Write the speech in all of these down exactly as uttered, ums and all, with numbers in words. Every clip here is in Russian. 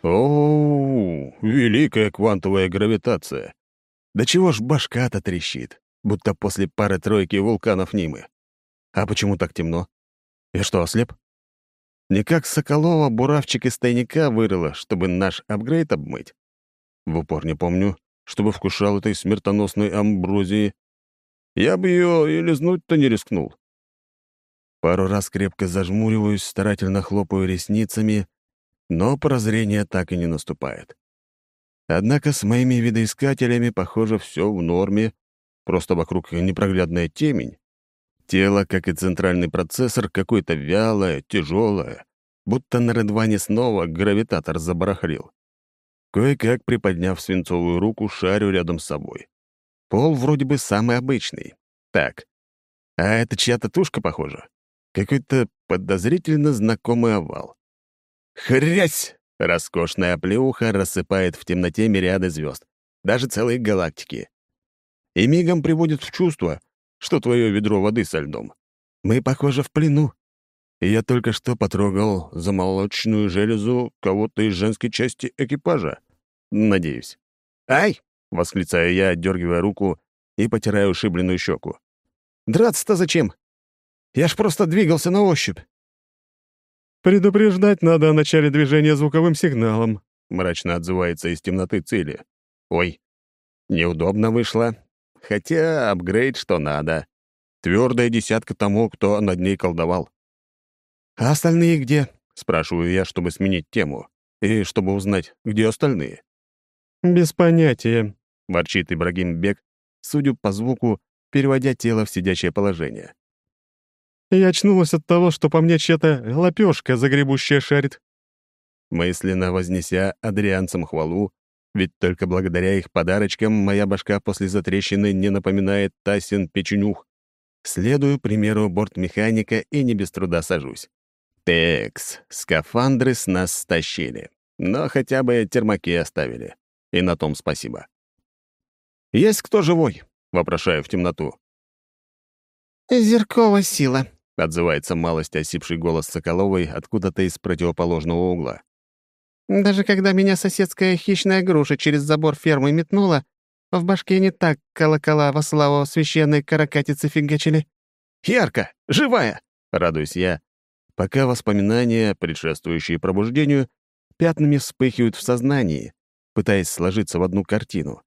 О, великая квантовая гравитация! Да чего ж башка-то трещит, будто после пары-тройки вулканов Нимы. А почему так темно? Я что, ослеп? Не как Соколова буравчик из тайника вырыла, чтобы наш апгрейд обмыть. В упор не помню, чтобы вкушал этой смертоносной амброзии. Я бы ее и лизнуть-то не рискнул. Пару раз крепко зажмуриваюсь, старательно хлопаю ресницами, но прозрение так и не наступает. Однако с моими видоискателями, похоже, все в норме, просто вокруг непроглядная темень. Тело, как и центральный процессор, какое-то вялое, тяжелое, будто на Редване снова гравитатор забарахлил. Кое-как, приподняв свинцовую руку, шарю рядом с собой. Пол вроде бы самый обычный. Так, а это чья-то тушка, похоже. Какой-то подозрительно знакомый овал. Хрясь! Роскошная оплеуха рассыпает в темноте мириады звезд, даже целые галактики. И мигом приводит в чувство, что твое ведро воды со льдом. Мы, похоже, в плену. И я только что потрогал замолочную железу кого-то из женской части экипажа. Надеюсь. «Ай!» — восклицаю я, отдергивая руку и потирая ушибленную щеку. «Драться-то зачем? Я ж просто двигался на ощупь». «Предупреждать надо о начале движения звуковым сигналом», — мрачно отзывается из темноты Цили. «Ой, неудобно вышло. Хотя апгрейд что надо. Твердая десятка тому, кто над ней колдовал». «А остальные где?» — спрашиваю я, чтобы сменить тему, и чтобы узнать, где остальные. «Без понятия», — ворчит Ибрагим Бек, судя по звуку, переводя тело в сидячее положение. «Я очнулась от того, что по мне чья-то лапёшка загребущая шарит». Мысленно вознеся адрианцам хвалу, ведь только благодаря их подарочкам моя башка после затрещины не напоминает Тасин печенюх, следую примеру бортмеханика и не без труда сажусь. Текс, скафандры с нас стащили, но хотя бы термаки оставили. И на том спасибо. «Есть кто живой?» — вопрошаю в темноту. «Зеркова сила», — отзывается малость осипший голос Соколовой откуда-то из противоположного угла. «Даже когда меня соседская хищная груша через забор фермы метнула, в башке не так колокола во славу священной каракатицы фигачили». «Ярко! Живая!» — радуюсь я, пока воспоминания, предшествующие пробуждению, пятнами вспыхивают в сознании, пытаясь сложиться в одну картину.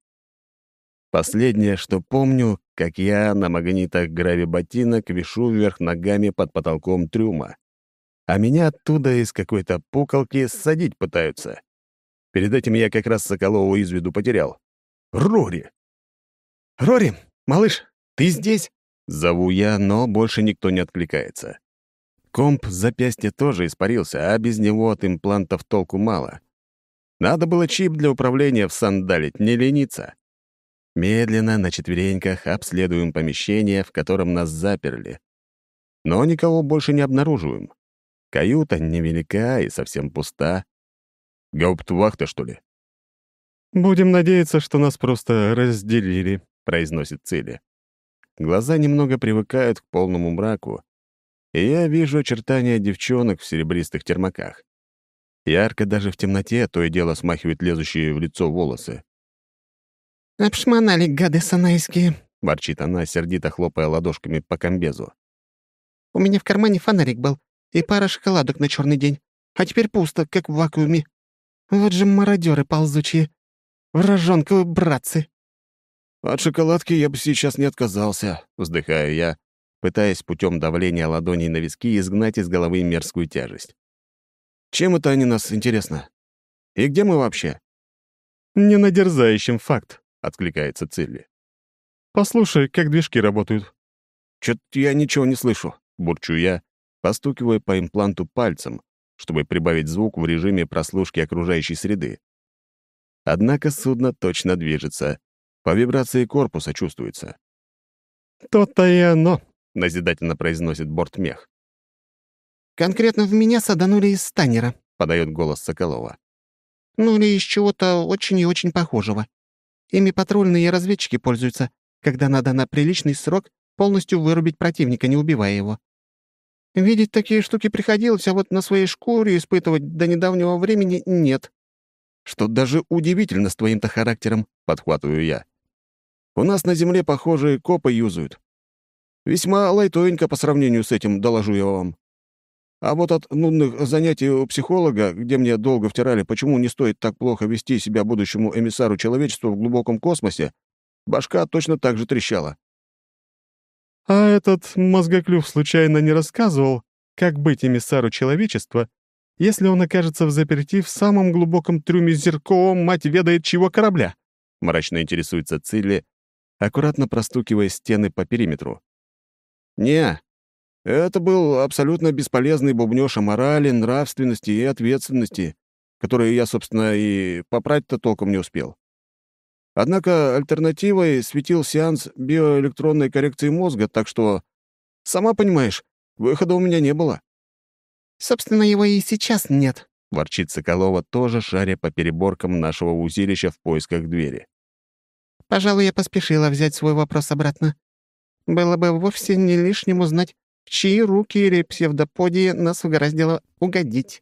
Последнее, что помню, как я на магнитах грави-ботинок вишу вверх ногами под потолком трюма, а меня оттуда из какой-то пуколки ссадить пытаются. Перед этим я как раз Соколову из виду потерял. «Рори!» «Рори, малыш, ты здесь?» Зову я, но больше никто не откликается. Комп с запястья тоже испарился, а без него от имплантов толку мало. Надо было чип для управления всандалить, не лениться. Медленно, на четвереньках, обследуем помещение, в котором нас заперли. Но никого больше не обнаруживаем. Каюта невелика и совсем пуста. Гауптвахта, что ли? «Будем надеяться, что нас просто разделили», — произносит Цили. Глаза немного привыкают к полному мраку, и я вижу очертания девчонок в серебристых термаках. Ярко даже в темноте то и дело смахивает лезущие в лицо волосы. «Обшмонали, гады санайские», — ворчит она, сердито хлопая ладошками по комбезу. «У меня в кармане фонарик был и пара шоколадок на черный день, а теперь пусто, как в вакууме. Вот же мародеры ползучие. Вражонковые братцы». «От шоколадки я бы сейчас не отказался», — вздыхаю я, пытаясь путем давления ладоней на виски изгнать из головы мерзкую тяжесть. «Чем это они нас, интересно? И где мы вообще?» «Не надерзающим факт», — откликается Цилли. «Послушай, как движки работают». «Чё-то я ничего не слышу», — бурчу я, постукивая по импланту пальцем, чтобы прибавить звук в режиме прослушки окружающей среды. Однако судно точно движется. По вибрации корпуса чувствуется. «То-то и оно», — назидательно произносит бортмех. «Конкретно в меня саданули из станера», — подает голос Соколова. «Ну или из чего-то очень и очень похожего. Ими патрульные и разведчики пользуются, когда надо на приличный срок полностью вырубить противника, не убивая его. Видеть такие штуки приходилось, а вот на своей шкуре испытывать до недавнего времени нет. что даже удивительно с твоим-то характером», — подхватываю я. «У нас на земле, похоже, копы юзают. Весьма лайтовенько по сравнению с этим, доложу я вам. А вот от нудных занятий у психолога, где мне долго втирали, почему не стоит так плохо вести себя будущему эмиссару человечества в глубоком космосе, башка точно так же трещала». А этот мозгоклюв случайно не рассказывал, как быть эмиссару человечества, если он окажется взаперти в самом глубоком трюме зеркового, мать ведает чего, корабля? Мрачно интересуется Цилли, аккуратно простукивая стены по периметру. «Не, это был абсолютно бесполезный бубнёж о морали, нравственности и ответственности, которые я, собственно, и попрать-то толком не успел. Однако альтернативой светил сеанс биоэлектронной коррекции мозга, так что, сама понимаешь, выхода у меня не было». «Собственно, его и сейчас нет», — ворчит Соколова, тоже шаря по переборкам нашего узилища в поисках двери. «Пожалуй, я поспешила взять свой вопрос обратно. Было бы вовсе не лишним узнать, в чьи руки или псевдоподии нас угораздило угодить».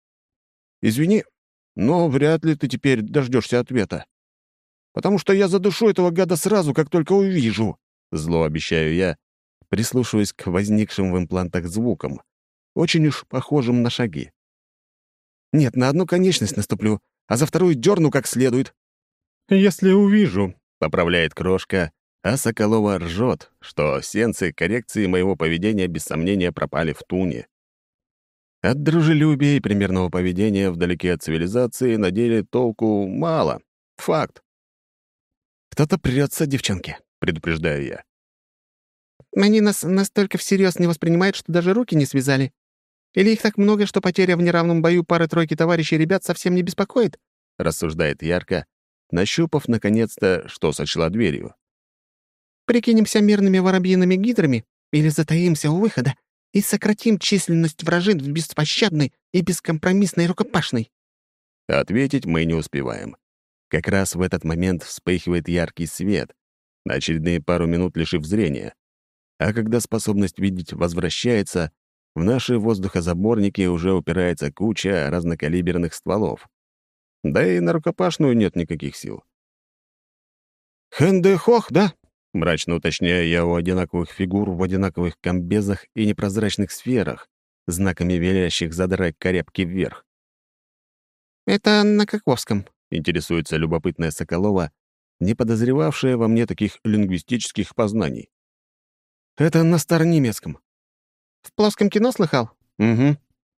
«Извини, но вряд ли ты теперь дождешься ответа. Потому что я задушу этого гада сразу, как только увижу», — зло обещаю я, прислушиваясь к возникшим в имплантах звукам, очень уж похожим на шаги. «Нет, на одну конечность наступлю, а за вторую дерну как следует». «Если увижу», — поправляет Крошка, а Соколова ржет, что сеансы коррекции моего поведения без сомнения пропали в туне. От дружелюбия и примерного поведения вдалеке от цивилизации на деле толку мало. Факт. «Кто-то прется, девчонки», — предупреждаю я. «Они нас настолько всерьез не воспринимают, что даже руки не связали? Или их так много, что потеря в неравном бою пары-тройки товарищей ребят совсем не беспокоит?» — рассуждает Ярко, нащупав, наконец-то, что сочла дверью. «Прикинемся мирными воробьиными гидрами или затаимся у выхода и сократим численность вражин в беспощадной и бескомпромиссной рукопашной?» Ответить мы не успеваем. Как раз в этот момент вспыхивает яркий свет, на очередные пару минут лишив зрения. А когда способность видеть возвращается, в наши воздухозаборники уже упирается куча разнокалиберных стволов. Да и на рукопашную нет никаких сил. «Хэнде-хох, да?» — мрачно уточняю я у одинаковых фигур в одинаковых комбезах и непрозрачных сферах, знаками велящих задрать корябки вверх. «Это на Коковском», — интересуется любопытная Соколова, не подозревавшая во мне таких лингвистических познаний. «Это на старонемецком». «В плоском кино слыхал?» «Угу».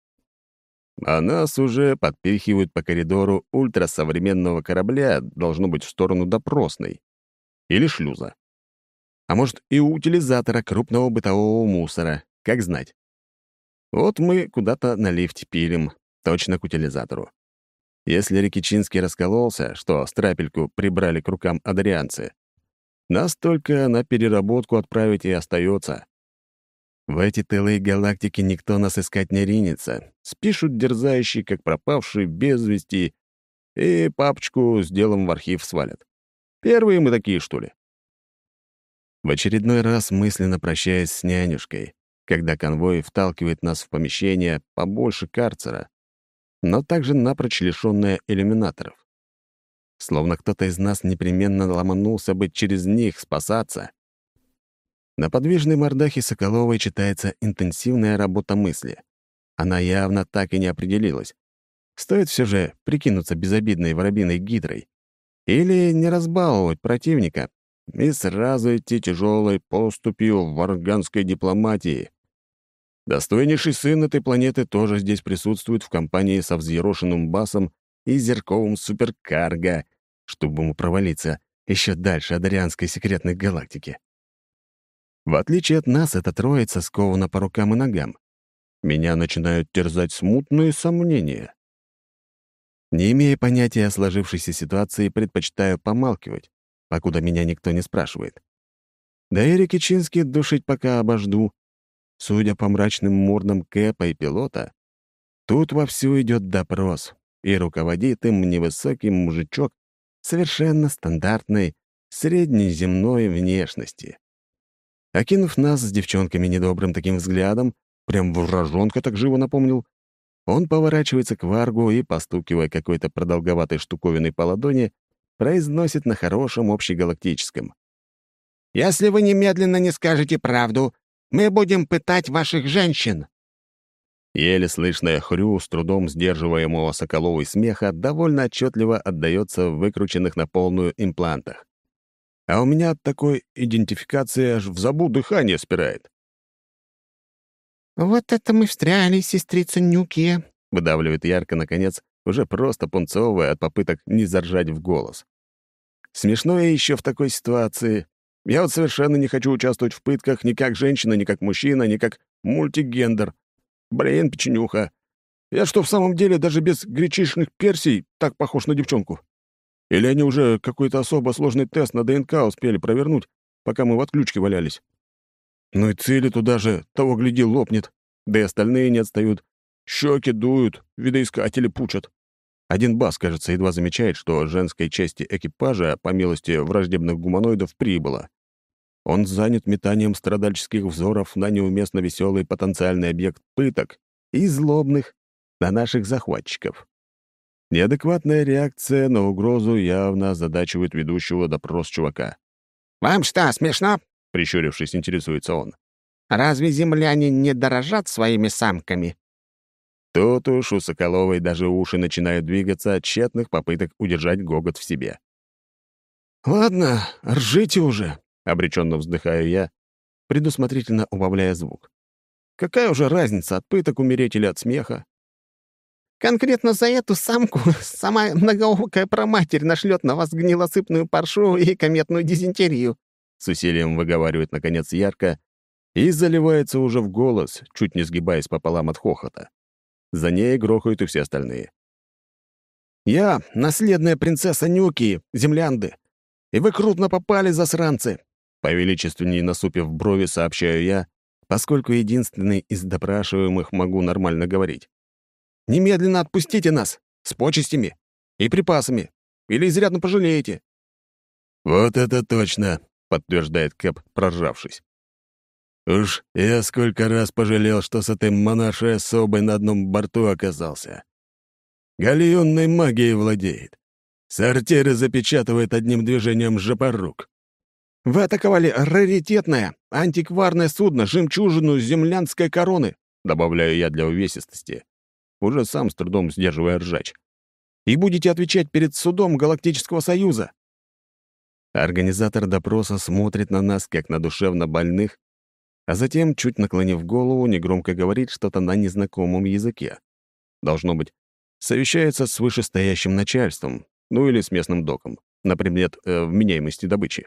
А нас уже подпихивают по коридору ультрасовременного корабля, должно быть, в сторону допросной. Или шлюза. А может, и утилизатора крупного бытового мусора, как знать. Вот мы куда-то на лифте пилим, точно к утилизатору. Если Рикичинский раскололся, что страпельку прибрали к рукам адрианцы, нас только на переработку отправить и остается. В эти тылы галактики никто нас искать не ринется. Спишут дерзающие, как пропавшие без вести, и папочку с делом в архив свалят. Первые мы такие, что ли? В очередной раз мысленно прощаясь с нянюшкой, когда конвой вталкивает нас в помещение побольше карцера, но также напрочь лишённое иллюминаторов. Словно кто-то из нас непременно ломанулся бы через них спасаться. На подвижной мордахе Соколовой читается интенсивная работа мысли. Она явно так и не определилась. Стоит все же прикинуться безобидной воробьиной гидрой или не разбаловать противника и сразу идти тяжелой поступью в варганской дипломатии. Достойнейший сын этой планеты тоже здесь присутствует в компании со взъерошенным басом и зерковым суперкарго, чтобы ему провалиться еще дальше Адарианской секретной галактики. В отличие от нас, эта троица скована по рукам и ногам. Меня начинают терзать смутные сомнения. Не имея понятия о сложившейся ситуации, предпочитаю помалкивать, покуда меня никто не спрашивает. Да и Рикичинский душить пока обожду. Судя по мрачным мордам Кэпа и пилота, тут вовсю идет допрос, и руководит им невысокий мужичок совершенно стандартной, среднеземной внешности. Окинув нас с девчонками недобрым таким взглядом, прям вражонка так живо напомнил, Он поворачивается к Варгу и, постукивая какой-то продолговатой штуковиной по ладони, произносит на хорошем общегалактическом. «Если вы немедленно не скажете правду, мы будем пытать ваших женщин!» Еле слышное хрю с трудом сдерживаемого Соколовой смеха довольно отчетливо отдаётся в выкрученных на полную имплантах. А у меня от такой идентификации аж в забу дыхание спирает. «Вот это мы встряли, сестрица Нюкия!» — выдавливает ярко, наконец, уже просто пунцовая от попыток не заржать в голос. Смешно и еще в такой ситуации. Я вот совершенно не хочу участвовать в пытках ни как женщина, ни как мужчина, ни как мультигендер. Блин, печенюха. Я что, в самом деле даже без гречишных персий так похож на девчонку? Или они уже какой-то особо сложный тест на ДНК успели провернуть, пока мы в отключке валялись? Ну и цели туда же, того гляди, лопнет. Да и остальные не отстают. Щеки дуют, видоискатели пучат. Один бас, кажется, едва замечает, что женской части экипажа, по милости враждебных гуманоидов, прибыло. Он занят метанием страдальческих взоров на неуместно веселый потенциальный объект пыток и злобных на наших захватчиков. Неадекватная реакция на угрозу явно озадачивает ведущего допрос чувака. «Вам что, смешно?» — прищурившись, интересуется он. «Разве земляне не дорожат своими самками?» Тут уж у Соколовой даже уши начинают двигаться от тщетных попыток удержать гогот в себе. «Ладно, ржите уже», — обреченно вздыхаю я, предусмотрительно убавляя звук. «Какая уже разница, от пыток умереть или от смеха?» «Конкретно за эту самку сама многоокая проматерь нашлет на вас гнилосыпную паршу и кометную дизентерию», — с усилием выговаривает, наконец, ярко и заливается уже в голос, чуть не сгибаясь пополам от хохота. За ней грохают и все остальные. «Я — наследная принцесса Нюки, землянды, и вы крупно попали, засранцы!» Повеличественней насупив брови, сообщаю я, поскольку единственный из допрашиваемых могу нормально говорить. «Немедленно отпустите нас! С почестями! И припасами! Или изрядно пожалеете!» «Вот это точно!» — подтверждает Кэп, проржавшись. «Уж я сколько раз пожалел, что с этой монаршей особой на одном борту оказался. Галеонной магией владеет. Сортиры запечатывает одним движением жопорук. Вы атаковали раритетное, антикварное судно, жемчужину землянской короны», добавляю я для увесистости, уже сам с трудом сдерживая ржач. «И будете отвечать перед судом Галактического Союза». Организатор допроса смотрит на нас, как на душевно больных, а затем, чуть наклонив голову, негромко говорит что-то на незнакомом языке. Должно быть, совещается с вышестоящим начальством, ну или с местным доком, на предмет э, вменяемости добычи.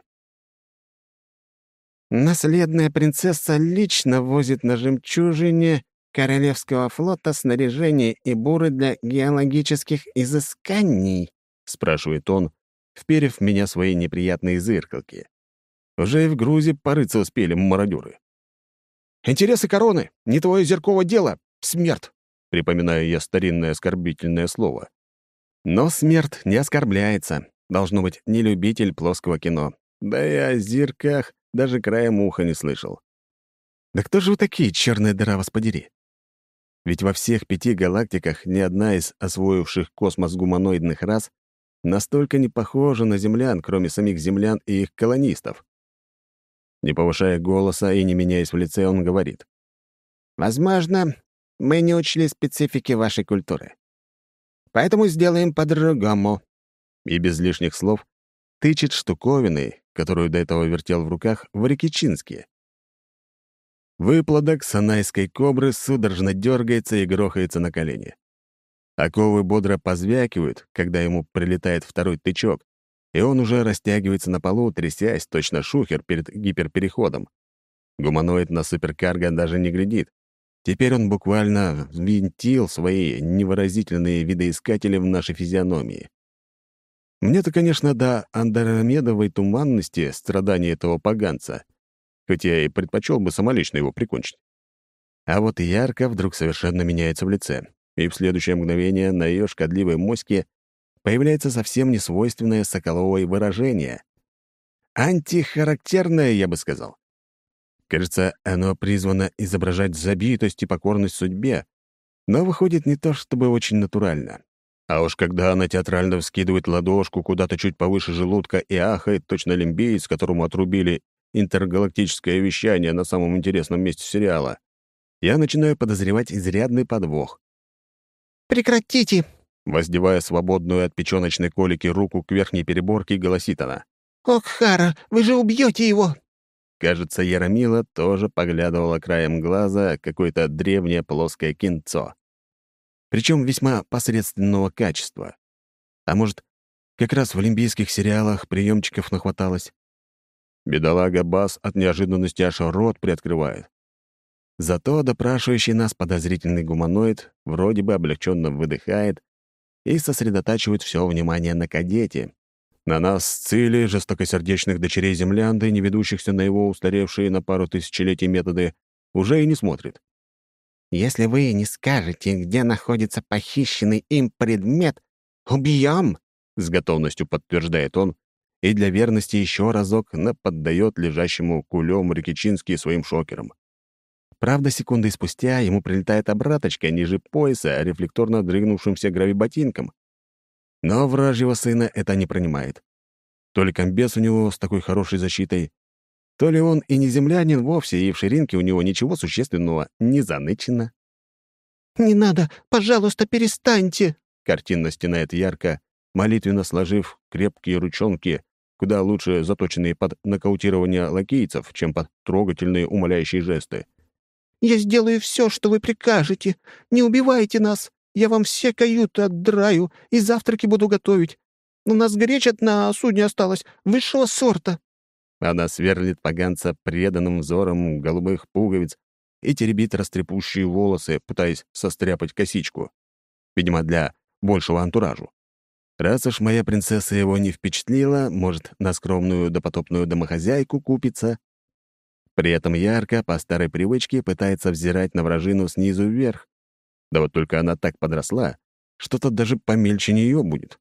«Наследная принцесса лично возит на жемчужине Королевского флота снаряжение и буры для геологических изысканий», — спрашивает он, вперев в меня свои неприятные зыркалки. Уже и в грузе порыться успели мародеры. «Интересы короны, не твое зерковое дело, смерть!» — припоминаю я старинное оскорбительное слово. Но смерть не оскорбляется. Должно быть, не любитель плоского кино. Да и о зерках даже краем уха не слышал. Да кто же вы такие, черная дыра вас подери? Ведь во всех пяти галактиках ни одна из освоивших космос гуманоидных рас настолько не похожа на землян, кроме самих землян и их колонистов. Не повышая голоса и не меняясь в лице, он говорит. «Возможно, мы не учли специфики вашей культуры. Поэтому сделаем по-другому». И без лишних слов тычет штуковиной, которую до этого вертел в руках, в Рикичинске. Выплодок санайской кобры судорожно дергается и грохается на колени. Оковы бодро позвякивают, когда ему прилетает второй тычок, и он уже растягивается на полу, трясясь, точно шухер перед гиперпереходом. Гуманоид на суперкарго даже не глядит. Теперь он буквально ввинтил свои невыразительные видоискатели в наши физиономии. Мне-то, конечно, до андромедовой туманности страдания этого поганца, хоть я и предпочел бы самолично его прикончить. А вот ярко вдруг совершенно меняется в лице, и в следующее мгновение на ее шкодливой моське появляется совсем несвойственное Соколовой выражение. Антихарактерное, я бы сказал. Кажется, оно призвано изображать забитость и покорность судьбе, Но выходит не то чтобы очень натурально. А уж когда она театрально вскидывает ладошку куда-то чуть повыше желудка и ахает, точно лимбиец, которому отрубили интергалактическое вещание на самом интересном месте сериала, я начинаю подозревать изрядный подвох. «Прекратите!» Воздевая свободную от печёночной колики руку к верхней переборке, голосит она. «Ох, Хара, вы же убьете его!» Кажется, Яромила тоже поглядывала краем глаза какое-то древнее плоское кинцо. Причем весьма посредственного качества. А может, как раз в олимпийских сериалах приемчиков нахваталось? Бедолага Бас от неожиданности аж рот приоткрывает. Зато допрашивающий нас подозрительный гуманоид вроде бы облегченно выдыхает и сосредотачивает все внимание на кадете. На нас с Цили, жестокосердечных дочерей землянды, не ведущихся на его устаревшие на пару тысячелетий методы, уже и не смотрит. «Если вы не скажете, где находится похищенный им предмет, убьем!» — с готовностью подтверждает он, и для верности еще разок наподдает лежащему кулем Рикичински своим шокером. Правда, секунды спустя ему прилетает обраточка ниже пояса, рефлекторно дрыгнувшимся гравиботинком. Но вражьего сына это не принимает. То ли комбез у него с такой хорошей защитой, то ли он и не землянин вовсе, и в ширинке у него ничего существенного не занычено. «Не надо! Пожалуйста, перестаньте!» Картинно стенает ярко, молитвенно сложив крепкие ручонки, куда лучше заточенные под нокаутирование лакейцев, чем под трогательные умоляющие жесты. «Я сделаю все, что вы прикажете. Не убивайте нас. Я вам все каюты отдраю и завтраки буду готовить. У нас греча на судне осталась высшего сорта». Она сверлит поганца преданным взором голубых пуговиц и теребит растрепущие волосы, пытаясь состряпать косичку. Видимо, для большего антуражу. Раз уж моя принцесса его не впечатлила, может, на скромную допотопную домохозяйку купится. При этом ярко, по старой привычке, пытается взирать на вражину снизу вверх. Да вот только она так подросла, что тот даже помельче нее будет.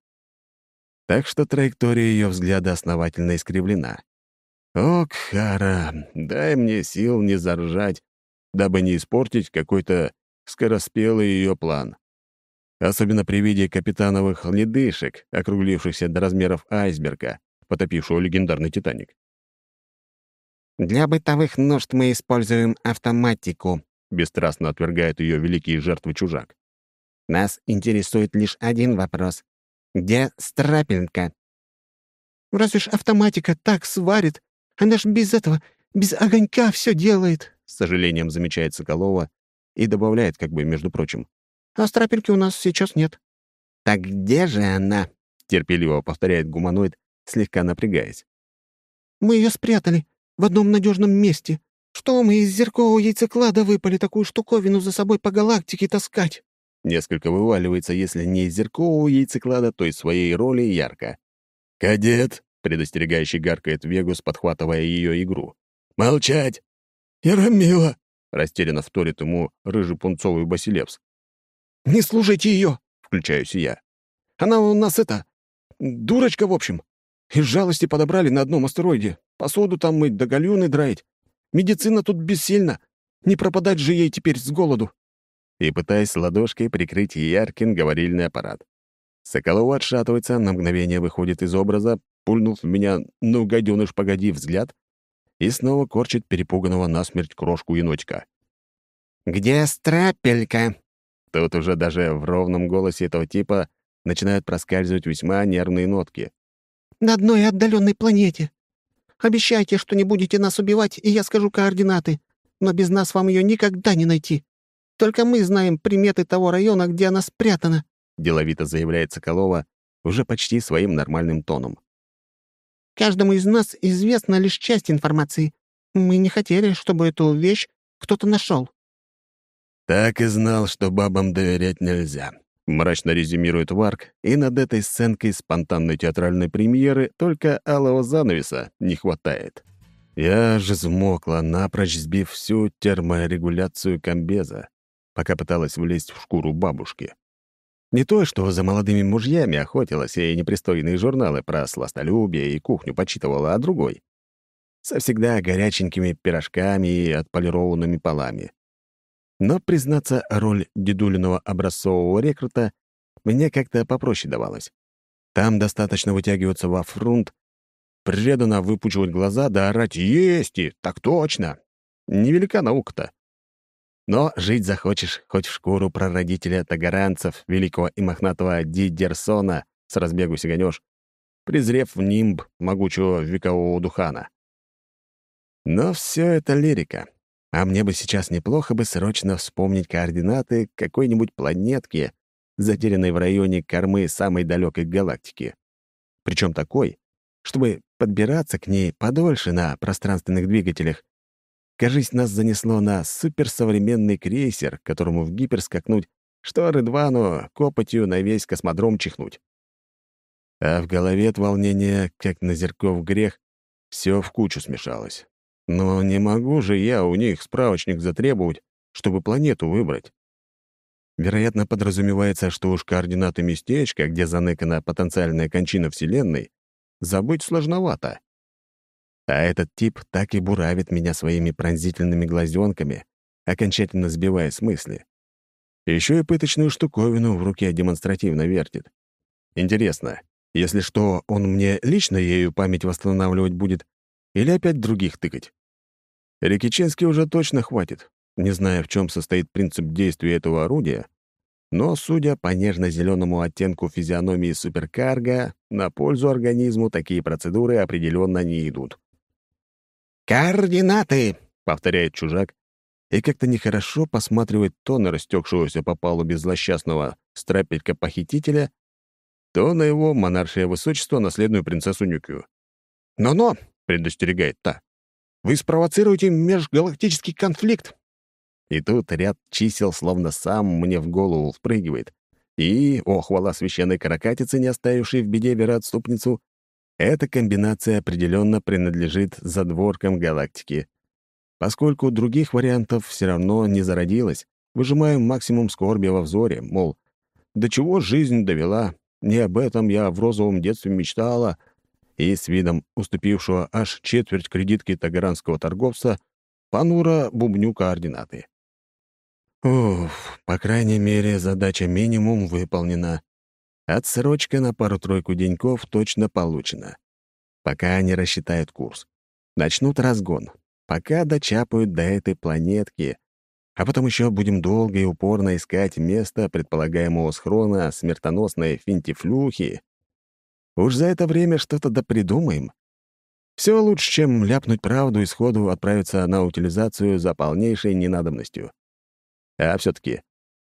Так что траектория ее взгляда основательно искривлена. О, Кхара, дай мне сил не заржать, дабы не испортить какой-то скороспелый ее план. Особенно при виде капитановых ледышек, округлившихся до размеров айсберга, потопившего легендарный «Титаник». «Для бытовых нужд мы используем автоматику», — бесстрастно отвергает ее великие жертвы чужак. «Нас интересует лишь один вопрос. Где Страпелька?» «Разве ж автоматика так сварит? Она ж без этого, без огонька все делает», — с сожалением замечает Соколова и добавляет, как бы, между прочим. «А Страпельки у нас сейчас нет». «Так где же она?» — терпеливо повторяет гуманоид, слегка напрягаясь. «Мы ее спрятали в одном надежном месте. Что мы из зеркового яйцеклада выпали такую штуковину за собой по галактике таскать?» Несколько вываливается, если не из зеркового яйцеклада, то из своей роли ярко. «Кадет!» — предостерегающий гаркает Вегус, подхватывая ее игру. «Молчать!» «Яромила!» — растерянно вторит ему рыжий пунцовый Басилевс. «Не слушайте ее!» — включаюсь и я. «Она у нас это... дурочка, в общем. Из жалости подобрали на одном астероиде. Посуду там мыть, да гальюны драить. Медицина тут бессильна. Не пропадать же ей теперь с голоду». И пытаясь ладошкой прикрыть Яркин говорильный аппарат. Соколова отшатывается, на мгновение выходит из образа, пульнув в меня «ну, гаденыш, погоди» взгляд, и снова корчит перепуганного насмерть крошку енотика. «Где Страпелька?» Тут уже даже в ровном голосе этого типа начинают проскальзывать весьма нервные нотки. «На одной отдаленной планете. Обещайте, что не будете нас убивать, и я скажу координаты. Но без нас вам ее никогда не найти. Только мы знаем приметы того района, где она спрятана», — деловито заявляет Соколова уже почти своим нормальным тоном. «Каждому из нас известна лишь часть информации. Мы не хотели, чтобы эту вещь кто-то нашел». «Так и знал, что бабам доверять нельзя», — мрачно резюмирует Варк, и над этой сценкой спонтанной театральной премьеры только алого занавеса не хватает. Я же взмокла, напрочь сбив всю терморегуляцию комбеза, пока пыталась влезть в шкуру бабушки. Не то, что за молодыми мужьями охотилась и непристойные журналы про сластолюбие и кухню почитывала, а другой. Со всегда горяченькими пирожками и отполированными полами. Но, признаться, роль дедулиного образцового рекрута мне как-то попроще давалась. Там достаточно вытягиваться во фрунт, преданно выпучивать глаза да орать «Есть! Так точно!» Невелика наука-то. Но жить захочешь хоть в шкуру прародителя тагаранцев, великого и мохнатого Дидерсона, с разбегу сиганешь, презрев в нимб могучего векового духана. Но все это лирика. А мне бы сейчас неплохо бы срочно вспомнить координаты какой-нибудь планетки, затерянной в районе кормы самой далекой галактики. Причем такой, чтобы подбираться к ней подольше на пространственных двигателях. Кажись, нас занесло на суперсовременный крейсер, которому в гипер скакнуть, что Рыдвану копотью на весь космодром чихнуть. А в голове от волнения, как на зерков грех, все в кучу смешалось. Но не могу же я у них справочник затребовать, чтобы планету выбрать. Вероятно, подразумевается, что уж координаты местечка, где заныкана потенциальная кончина Вселенной, забыть сложновато. А этот тип так и буравит меня своими пронзительными глазенками, окончательно сбивая с мысли. Еще и пыточную штуковину в руке демонстративно вертит. Интересно, если что, он мне лично ею память восстанавливать будет или опять других тыкать? Рикичинский уже точно хватит, не зная, в чем состоит принцип действия этого орудия, но, судя по нежно-зеленому оттенку физиономии суперкарго, на пользу организму такие процедуры определенно не идут. «Координаты!» — повторяет чужак, и как-то нехорошо посматривает то на растекшегося по палубе злосчастного страпелька-похитителя, то на его монаршее высочество, наследную принцессу Нюкию. «Но-но!» — предостерегает та. «Вы спровоцируете межгалактический конфликт!» И тут ряд чисел словно сам мне в голову впрыгивает. И, о, хвала священной каракатицы, не оставившей в беде вероотступницу, эта комбинация определенно принадлежит задворкам галактики. Поскольку других вариантов все равно не зародилось, выжимаем максимум скорби во взоре, мол, до чего жизнь довела, не об этом я в розовом детстве мечтала, и с видом уступившего аж четверть кредитки тагаранского торговца понуро бубню координаты. Уф, по крайней мере, задача минимум выполнена. Отсрочка на пару-тройку деньков точно получена. Пока они рассчитают курс. Начнут разгон. Пока дочапают до этой планетки. А потом еще будем долго и упорно искать место предполагаемого схрона смертоносной финтифлюхи. Уж за это время что-то допридумаем. Все лучше, чем ляпнуть правду и сходу отправиться на утилизацию за полнейшей ненадобностью. А все-таки,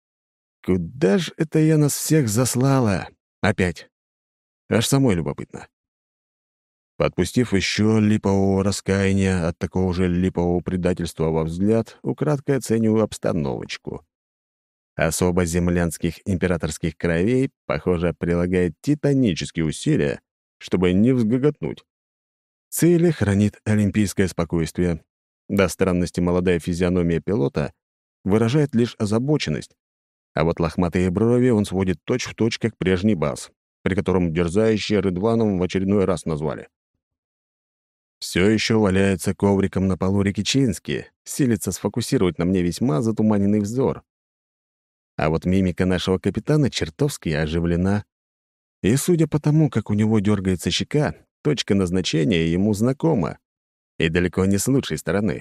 куда ж это я нас всех заслала? Опять. Аж самой любопытно. Подпустив еще липового раскаяния от такого же липового предательства во взгляд, украдкой оцениваю обстановочку. Особо землянских императорских кровей, похоже, прилагает титанические усилия, чтобы не взгоготнуть. Цели хранит олимпийское спокойствие. До странности молодая физиономия пилота выражает лишь озабоченность, а вот лохматые брови он сводит точь-в-точь, как прежний бас, при котором дерзающие Рыдваном в очередной раз назвали. Все еще валяется ковриком на полу Рикичинский, силится сфокусировать на мне весьма затуманенный взор. А вот мимика нашего капитана чертовски оживлена. И судя по тому, как у него дергается щека, точка назначения ему знакома. И далеко не с лучшей стороны.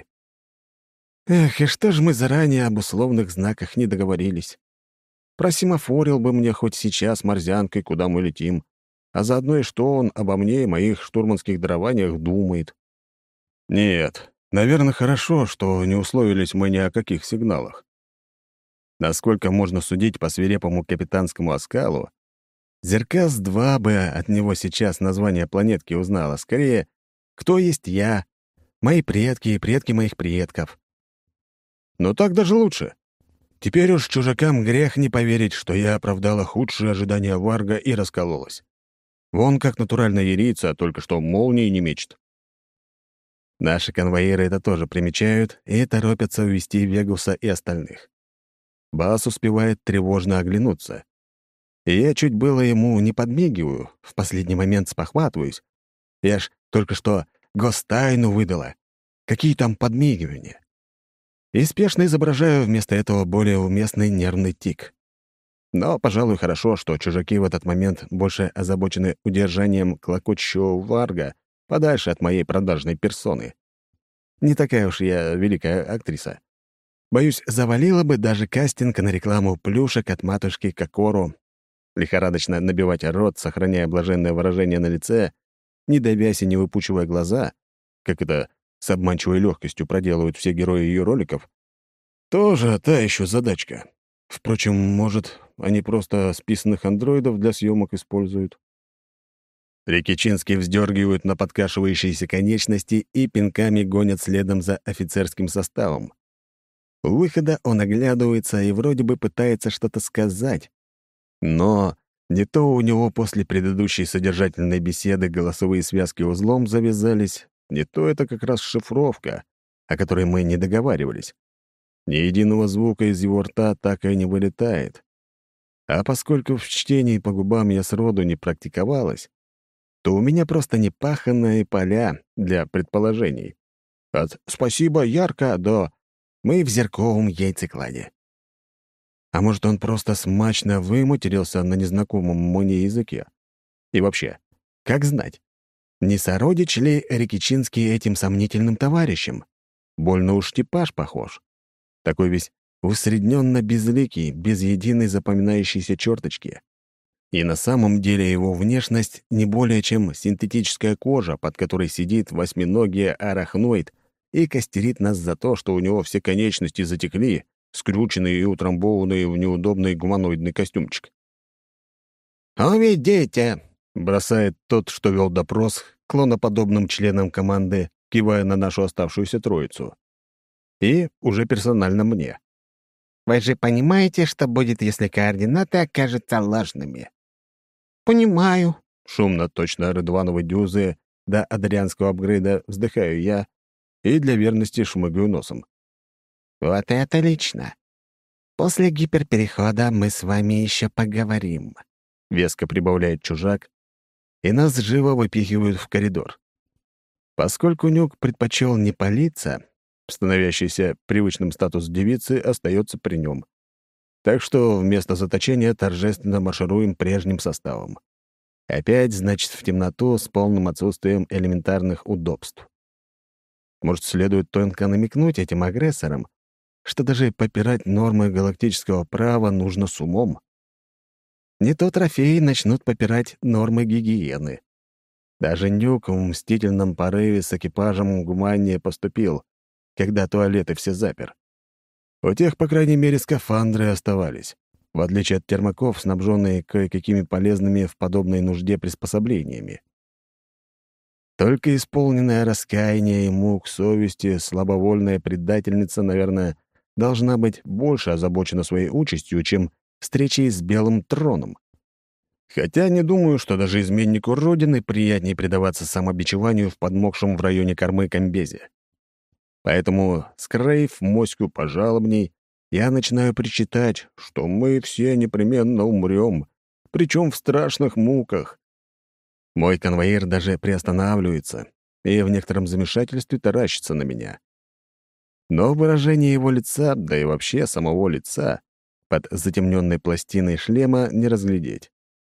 Эх, и что ж мы заранее об условных знаках не договорились? Просимофорил бы мне хоть сейчас морзянкой, куда мы летим, а заодно и что он обо мне и моих штурманских дарованиях думает. Нет, наверное, хорошо, что не условились мы ни о каких сигналах. Насколько можно судить по свирепому капитанскому оскалу, Зеркас-два бы от него сейчас название планетки узнала. Скорее, кто есть я, мои предки и предки моих предков. Но так даже лучше. Теперь уж чужакам грех не поверить, что я оправдала худшие ожидания Варга и раскололась. Вон как натурально ярица, только что молнии не мечет. Наши конвоиры это тоже примечают и торопятся увести Вегуса и остальных. Бас успевает тревожно оглянуться. И я чуть было ему не подмигиваю, в последний момент спохватываюсь. Я ж только что гостайну выдала. Какие там подмигивания? и спешно изображаю вместо этого более уместный нервный тик. Но, пожалуй, хорошо, что чужаки в этот момент больше озабочены удержанием клокочущего варга подальше от моей продажной персоны. Не такая уж я великая актриса. Боюсь, завалила бы даже кастинг на рекламу плюшек от матушки Кокоро. Лихорадочно набивать рот, сохраняя блаженное выражение на лице, не давясь и не выпучивая глаза, как это с обманчивой легкостью проделывают все герои ее роликов, тоже та еще задачка. Впрочем, может, они просто списанных андроидов для съемок используют. Рикичинский вздергивают на подкашивающиеся конечности и пинками гонят следом за офицерским составом. У выхода он оглядывается и вроде бы пытается что-то сказать. Но не то у него после предыдущей содержательной беседы голосовые связки узлом завязались, не то это как раз шифровка, о которой мы не договаривались. Ни единого звука из его рта так и не вылетает. А поскольку в чтении по губам я сроду не практиковалась, то у меня просто непаханные поля для предположений. От «спасибо, ярко» до «мы в зерковом яйцекладе». А может, он просто смачно выматерился на незнакомом мне языке? И вообще, как знать, не сородич ли Рикичинский этим сомнительным товарищем? Больно уж типаж похож. Такой весь усредненно-безликий, без единой запоминающейся черточки. И на самом деле его внешность не более чем синтетическая кожа, под которой сидит восьминогий арахноид и костерит нас за то, что у него все конечности затекли, скрюченные и утрамбованные в неудобный гуманоидный костюмчик. «Увидите!» — бросает тот, что вел допрос, клоноподобным членам команды, кивая на нашу оставшуюся троицу. И уже персонально мне. «Вы же понимаете, что будет, если координаты окажутся ложными?» «Понимаю», — шумно, точно Рыдвановой дюзы до адрианского апгрейда вздыхаю я и для верности шмыгаю носом. «Вот и отлично. После гиперперехода мы с вами еще поговорим», — веско прибавляет чужак, и нас живо выпихивают в коридор. Поскольку Нюк предпочел не палиться, становящийся привычным статус девицы остается при нем. Так что вместо заточения торжественно маршируем прежним составом. Опять, значит, в темноту с полным отсутствием элементарных удобств. Может, следует тонко намекнуть этим агрессорам, что даже попирать нормы галактического права нужно с умом. Не то трофеи начнут попирать нормы гигиены. Даже Нюк в мстительном порыве с экипажем гуманнее поступил, когда туалеты все запер. У тех, по крайней мере, скафандры оставались, в отличие от термаков, снабженные кое-какими полезными в подобной нужде приспособлениями. Только исполненная раскаяния и мук совести слабовольная предательница, наверное, должна быть больше озабочена своей участью, чем встречей с Белым Троном. Хотя не думаю, что даже изменнику Родины приятнее предаваться самобичеванию в подмокшем в районе кормы комбезе. Поэтому, скроив моську пожалобней, я начинаю причитать, что мы все непременно умрем, причем в страшных муках. Мой конвоир даже приостанавливается и в некотором замешательстве таращится на меня. Но выражение его лица, да и вообще самого лица, под затемненной пластиной шлема не разглядеть.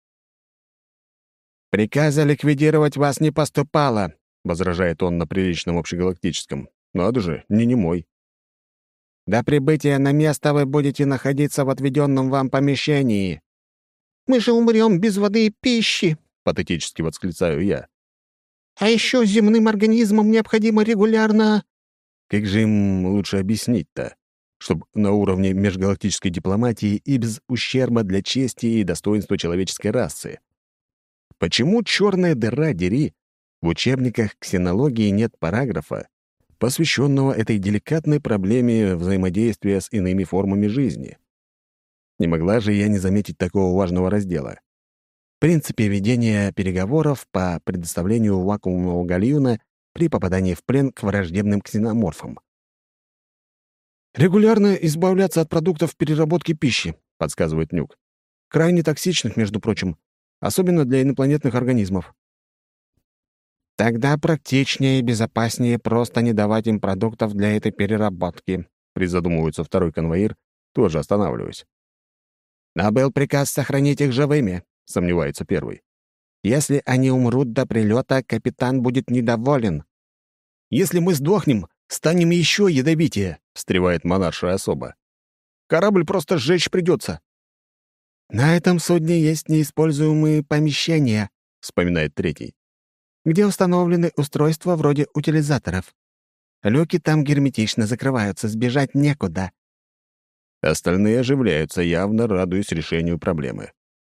«Приказа ликвидировать вас не поступало», — возражает он на приличном общегалактическом. Надо же, не немой. «До прибытия на место вы будете находиться в отведенном вам помещении». «Мы же умрем без воды и пищи», — патетически восклицаю я. «А еще земным организмам необходимо регулярно...» Как же им лучше объяснить-то? Чтобы на уровне межгалактической дипломатии и без ущерба для чести и достоинства человеческой расы. Почему черная дыра дери в учебниках ксенологии нет параграфа, посвященного этой деликатной проблеме взаимодействия с иными формами жизни? Не могла же я не заметить такого важного раздела. В принципе ведения переговоров по предоставлению вакуумного гальюна при попадании в плен к враждебным ксеноморфам. «Регулярно избавляться от продуктов переработки пищи», — подсказывает Нюк. «Крайне токсичных, между прочим, особенно для инопланетных организмов». «Тогда практичнее и безопаснее просто не давать им продуктов для этой переработки», призадумывается второй конвоир, тоже останавливаясь. «Но был приказ сохранить их живыми», — сомневается первый. «Если они умрут до прилета, капитан будет недоволен». «Если мы сдохнем, станем еще ядовитее», — встревает монаршая особа. «Корабль просто сжечь придется». «На этом судне есть неиспользуемые помещения», — вспоминает третий, «где установлены устройства вроде утилизаторов. Люки там герметично закрываются, сбежать некуда». Остальные оживляются, явно радуясь решению проблемы.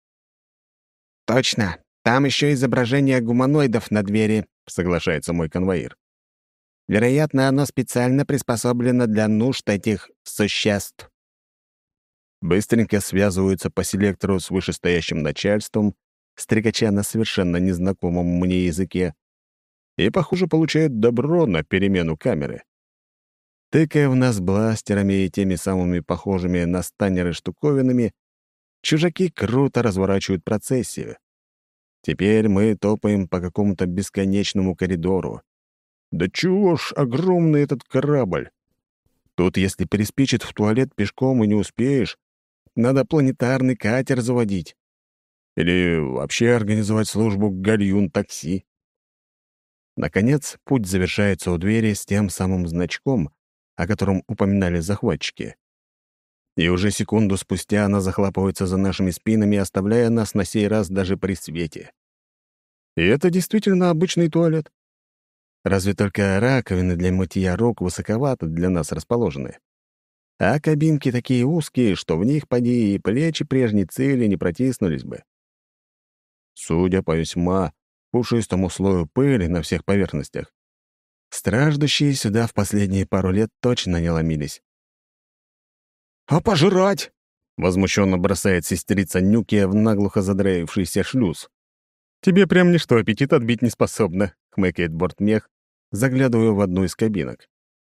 «Точно. Там еще изображение гуманоидов на двери», — соглашается мой конвоир. «Вероятно, оно специально приспособлено для нужд этих существ». Быстренько связываются по селектору с вышестоящим начальством, стрекача на совершенно незнакомом мне языке, и, похоже, получают добро на перемену камеры. Тыкая в нас бластерами и теми самыми похожими на станеры штуковинами, чужаки круто разворачивают процессию. Теперь мы топаем по какому-то бесконечному коридору. Да чего ж огромный этот корабль! Тут, если приспичит в туалет пешком и не успеешь, надо планетарный катер заводить. Или вообще организовать службу гальюн-такси. Наконец, путь завершается у двери с тем самым значком, о котором упоминали захватчики. И уже секунду спустя она захлапывается за нашими спинами, оставляя нас на сей раз даже при свете. И это действительно обычный туалет. Разве только раковины для мытья рук высоковато для нас расположены. А кабинки такие узкие, что в них, поди, и плечи прежней цели не протиснулись бы. Судя по весьма пушистому слою пыли на всех поверхностях, страждущие сюда в последние пару лет точно не ломились. «А пожрать?» — возмущенно бросает сестрица Нюкия в наглухо задраившийся шлюз. «Тебе прям ничто аппетит отбить не способно», — хмыкает бортмех, заглядывая в одну из кабинок.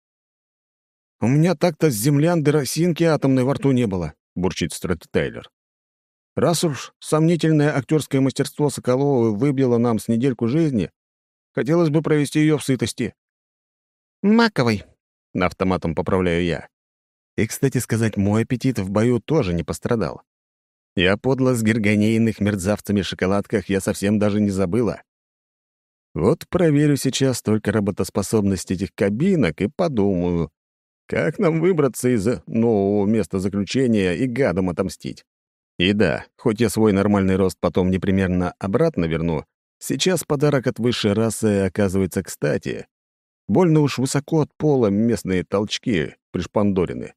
«У меня так-то с землян до росинки атомной во рту не было», — бурчит Стрэттейлер. «Раз уж сомнительное актерское мастерство Соколова выбило нам с недельку жизни, хотелось бы провести ее в сытости». «Маковой», — на автоматом поправляю я. И, кстати сказать, мой аппетит в бою тоже не пострадал. И о подло сгирганейных мерзавцами шоколадках я совсем даже не забыла. Вот проверю сейчас только работоспособность этих кабинок и подумаю, как нам выбраться из нового места заключения и гадом отомстить. И да, хоть я свой нормальный рост потом непременно обратно верну, сейчас подарок от высшей расы оказывается кстати. Больно уж высоко от пола местные толчки пришпандорены.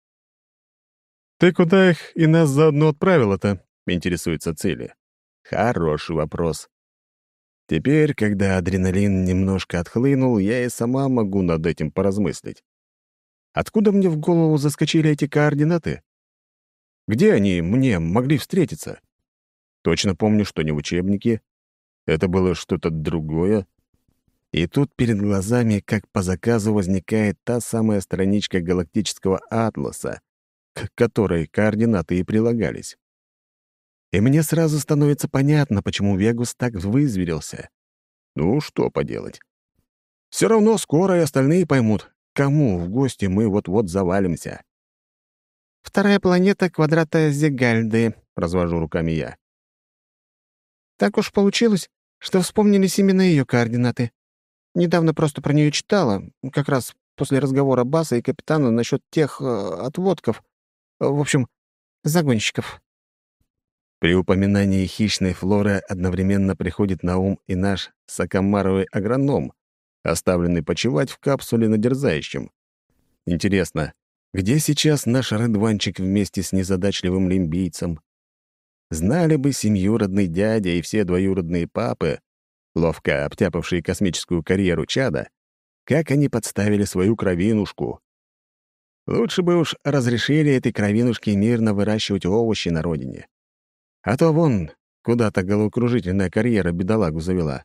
«Ты куда их и нас заодно отправила-то?» — интересуется Цели. Хороший вопрос. Теперь, когда адреналин немножко отхлынул, я и сама могу над этим поразмыслить. Откуда мне в голову заскочили эти координаты? Где они мне могли встретиться? Точно помню, что не в учебнике. Это было что-то другое. И тут перед глазами, как по заказу, возникает та самая страничка галактического атласа, к которой координаты и прилагались. И мне сразу становится понятно, почему Вегус так вызверился. Ну, что поделать. Все равно скоро и остальные поймут, кому в гости мы вот-вот завалимся. «Вторая планета квадрата Зегальды», — развожу руками я. «Так уж получилось, что вспомнились именно ее координаты. Недавно просто про нее читала, как раз после разговора Баса и капитана насчет тех э, отводков, в общем, загонщиков». При упоминании хищной флоры одновременно приходит на ум и наш сакамаровый агроном, оставленный почивать в капсуле на дерзающем. Интересно, где сейчас наш Рыдванчик вместе с незадачливым лимбийцем? Знали бы семьюродный дядя и все двоюродные папы, ловко обтяпавшие космическую карьеру чада, как они подставили свою кровинушку. Лучше бы уж разрешили этой кровинушке мирно выращивать овощи на родине. А то вон куда-то головокружительная карьера бедолагу завела.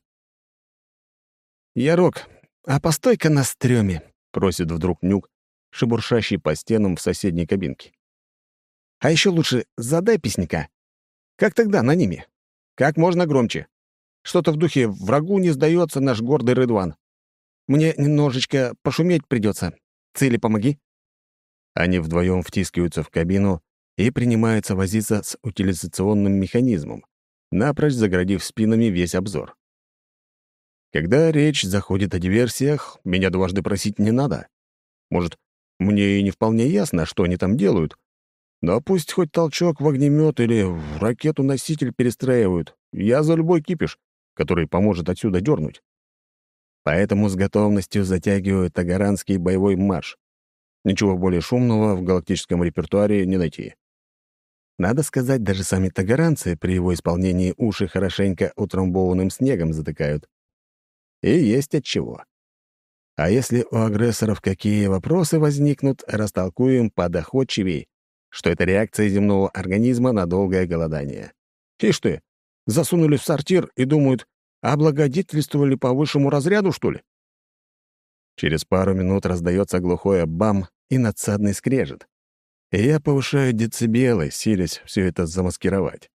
«Ярок, а постой-ка на стрёме», — просит вдруг Нюк, шебуршащий по стенам в соседней кабинке. «А еще лучше задай песняка. Как тогда на ними? Как можно громче. Что-то в духе «Врагу не сдается наш гордый Рыдван». Мне немножечко пошуметь придется. Цели помоги». Они вдвоем втискиваются в кабину и принимаются возиться с утилизационным механизмом, напрочь загородив спинами весь обзор. Когда речь заходит о диверсиях, меня дважды просить не надо. Может, мне и не вполне ясно, что они там делают, но пусть хоть толчок в огнемет или в ракету-носитель перестраивают. Я за любой кипиш, который поможет отсюда дернуть. Поэтому с готовностью затягиваю тагаранский боевой марш. Ничего более шумного в галактическом репертуаре не найти. Надо сказать, даже сами тагаранцы при его исполнении уши хорошенько утрамбованным снегом затыкают. И есть отчего. А если у агрессоров какие вопросы возникнут, растолкуем подоходчивей, что это реакция земного организма на долгое голодание. Ишь ты, засунули в сортир и думают, облагодетельствовали по высшему разряду, что ли? Через пару минут раздается глухое бам и надсадный скрежет. И я повышаю децибелы, силясь все это замаскировать.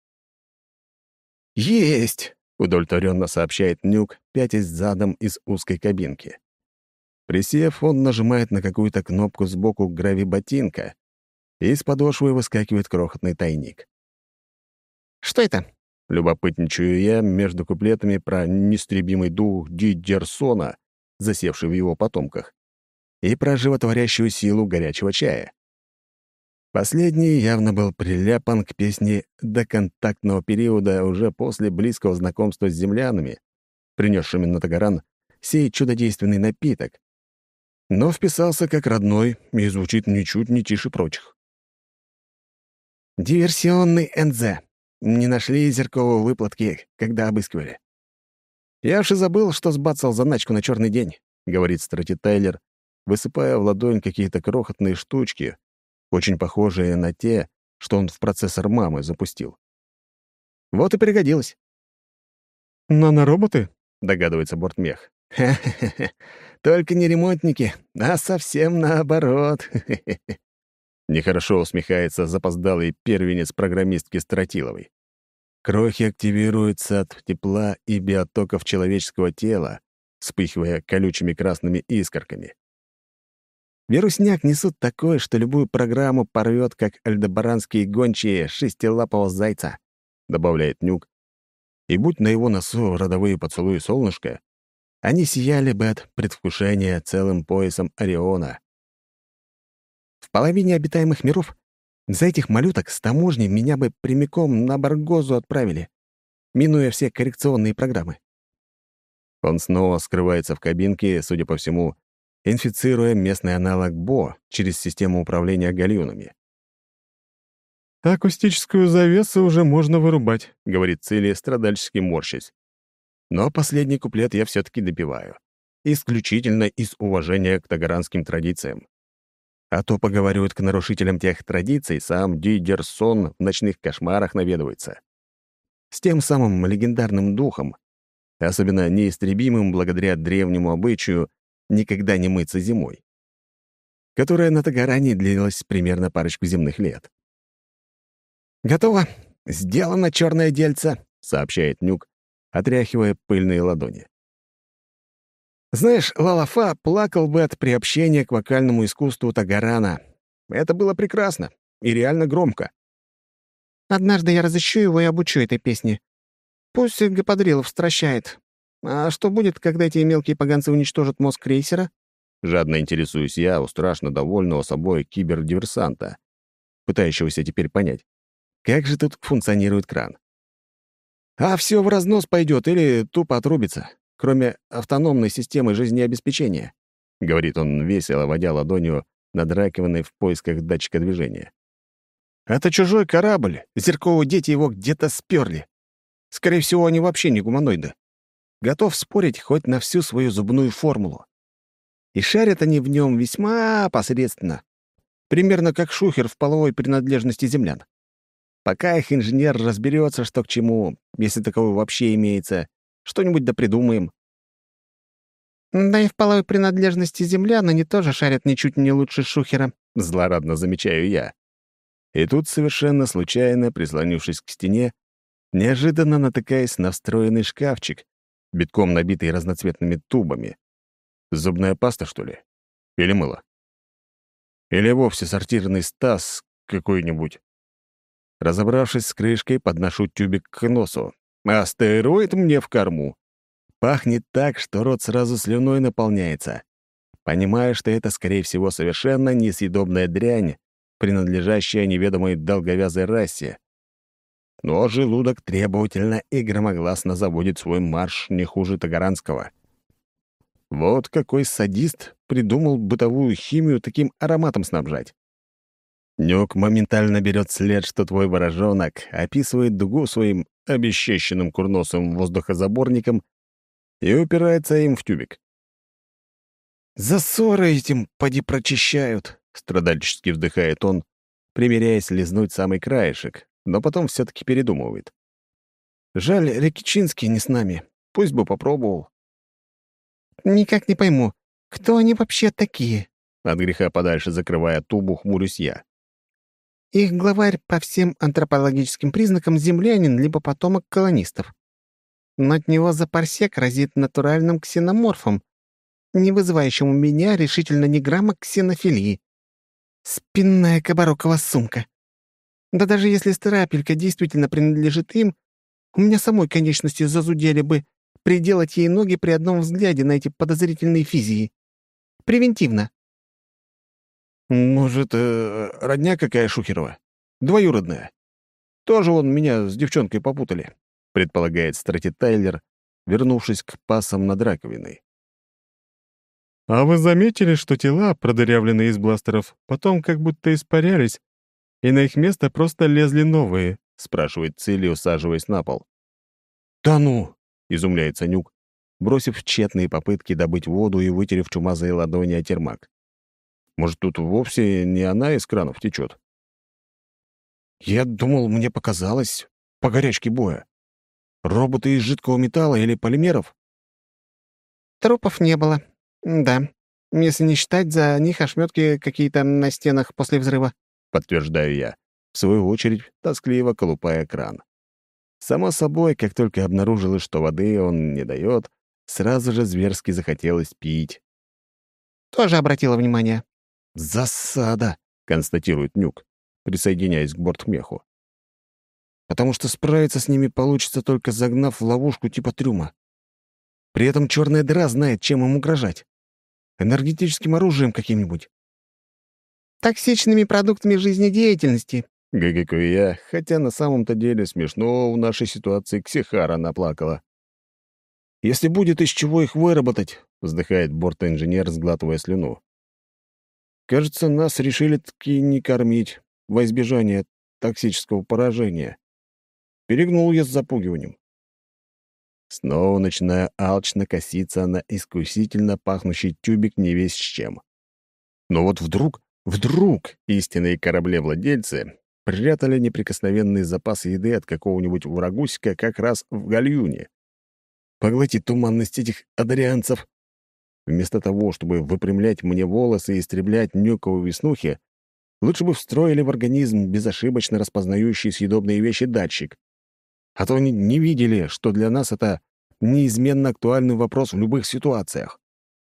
«Есть!» — удовлетворенно сообщает Нюк, пятясь задом из узкой кабинки. Присев, он нажимает на какую-то кнопку сбоку грави-ботинка, и из подошвы выскакивает крохотный тайник. «Что это?» — любопытничаю я между куплетами про неистребимый дух Дидерсона, засевший в его потомках, и про животворящую силу горячего чая. Последний явно был приляпан к песне до контактного периода уже после близкого знакомства с землянами, принесшими на Тагаран сей чудодейственный напиток, но вписался как родной и звучит ничуть не тише прочих. «Диверсионный эн зэ. Не нашли зерковые выплатки, когда обыскивали. Я уж и забыл, что сбацал заначку на черный день», — говорит Страти Тайлер, высыпая в ладонь какие-то крохотные штучки, очень похожие на те, что он в процессор мамы запустил. Вот и пригодилось. «Нанороботы?» — догадывается бортмех. «Ха-ха-ха. Только не ремонтники, а совсем наоборот». Нехорошо усмехается запоздалый первенец программистки Стратиловой. Крохи активируются от тепла и биотоков человеческого тела, вспыхивая колючими красными искорками. Вирусняк несут такой, что любую программу порвет, как альдебаранские гончие шестилапого зайца, добавляет Нюк. И будь на его носу родовые поцелуи солнышка, они сияли бы от предвкушения целым поясом Ориона. В половине обитаемых миров за этих малюток с таможни меня бы прямиком на Баргозу отправили, минуя все коррекционные программы. Он снова скрывается в кабинке, судя по всему, инфицируя местный аналог Бо через систему управления гальюнами. «Акустическую завесу уже можно вырубать», — говорит Цили, страдальчески морщась. Но последний куплет я все-таки допиваю. Исключительно из уважения к тагаранским традициям. А то, поговаривают, к нарушителям тех традиций сам Дидерсон в ночных кошмарах наведывается. С тем самым легендарным духом, особенно неистребимым благодаря древнему обычаю никогда не мыться зимой, которая на Тагаране длилась примерно парочку земных лет. «Готово. Сделано черное дельце», — сообщает Нюк, отряхивая пыльные ладони. «Знаешь, Лалафа плакал бы от приобщения к вокальному искусству Тагарана. Это было прекрасно и реально громко. Однажды я разыщу его и обучу этой песне. Пусть Гаподрилов стращает. А что будет, когда эти мелкие поганцы уничтожат мозг крейсера?» Жадно интересуюсь я у страшно довольного собой кибердиверсанта, пытающегося теперь понять, как же тут функционирует кран. «А все в разнос пойдет или тупо отрубится, кроме автономной системы жизнеобеспечения», — говорит он, весело водя ладонью над раковиной в поисках датчика движения. «Это чужой корабль. Зерковые дети его где-то сперли. Скорее всего, они вообще не гуманоиды. Готов спорить хоть на всю свою зубную формулу. И шарят они в нем весьма посредственно. Примерно как шухер в половой принадлежности землян. Пока их инженер разберется, что к чему, если таковой вообще имеется, что-нибудь да придумаем». «Да и в половой принадлежности землян они тоже шарят ничуть не лучше шухера», — злорадно замечаю я. И тут, совершенно случайно, прислонившись к стене, неожиданно натыкаясь на встроенный шкафчик, битком набитый разноцветными тубами. Зубная паста, что ли? Или мыло? Или вовсе сортирный стас какой-нибудь. Разобравшись с крышкой, подношу тюбик к носу. Астероид мне в корму. Пахнет так, что рот сразу слюной наполняется. Понимаю, что это, скорее всего, совершенно несъедобная дрянь, принадлежащая неведомой долговязой расе. Но желудок требовательно и громогласно заводит свой марш не хуже тагаранского. Вот какой садист придумал бытовую химию таким ароматом снабжать. Нюк моментально берет след, что твой ворожонок описывает дугу своим обесчещенным курносым воздухозаборником и упирается им в тюбик. «Засоры этим поди прочищают», — страдальчески вздыхает он, примеряясь лизнуть самый краешек, но потом все-таки передумывает. «Жаль, Рекичинский не с нами. Пусть бы попробовал». «Никак не пойму, кто они вообще такие?» От греха подальше закрывая тубу, хмурюсь я. Их главарь по всем антропологическим признакам землянин либо потомок колонистов. Но от него за парсек разит натуральным ксеноморфом, не вызывающим у меня решительно ни грамма ксенофилии. Спинная кабарокова сумка. Да даже если старапелька действительно принадлежит им, у меня самой конечности зазудели бы приделать ей ноги при одном взгляде на эти подозрительные физии. Превентивно. «Может, э, родня какая Шухерова? Двоюродная. Тоже он меня с девчонкой попутали», — предполагает Страти Тайлер, вернувшись к пасам над раковиной. А вы заметили, что тела, продырявленные из бластеров, потом как будто испарялись, и на их место просто лезли новые?» — спрашивает Цилли, усаживаясь на пол. «Да ну!» — изумляется Нюк, бросив тщетные попытки добыть воду и вытерев чумазые ладони о термак. «Может, тут вовсе не она из кранов течет?» «Я думал, мне показалось, по горячке боя. Роботы из жидкого металла или полимеров?» Трупов не было. Да, если не считать за них ошметки какие-то на стенах после взрыва. Подтверждаю я, в свою очередь тоскливо колупая кран. Само собой, как только обнаружилось, что воды он не дает, сразу же зверски захотелось пить. Тоже обратила внимание. «Засада», — констатирует Нюк, присоединяясь к бортмеху. «Потому что справиться с ними получится, только загнав в ловушку типа трюма. При этом черная дыра знает, чем им угрожать. Энергетическим оружием каким-нибудь». Токсичными продуктами жизнедеятельности. Гэгекаю я, хотя на самом-то деле смешно в нашей ситуации Ксихара наплакала. «Если будет из чего их выработать», — вздыхает бортинженер, сглатывая слюну. «Кажется, нас решили таки не кормить во избежание токсического поражения». Перегнул я с запугиванием. Снова начинаю алчно коситься на искусительно пахнущий тюбик не весь с чем. Но вот вдруг, вдруг истинные кораблевладельцы прятали неприкосновенный запас еды от какого-нибудь врагусика как раз в гальюне. Поглотить туманность этих одарианцев. Вместо того, чтобы выпрямлять мне волосы и истреблять Нюкову веснухи, лучше бы встроили в организм безошибочно распознающий съедобные вещи датчик. А то они не видели, что для нас это неизменно актуальный вопрос в любых ситуациях.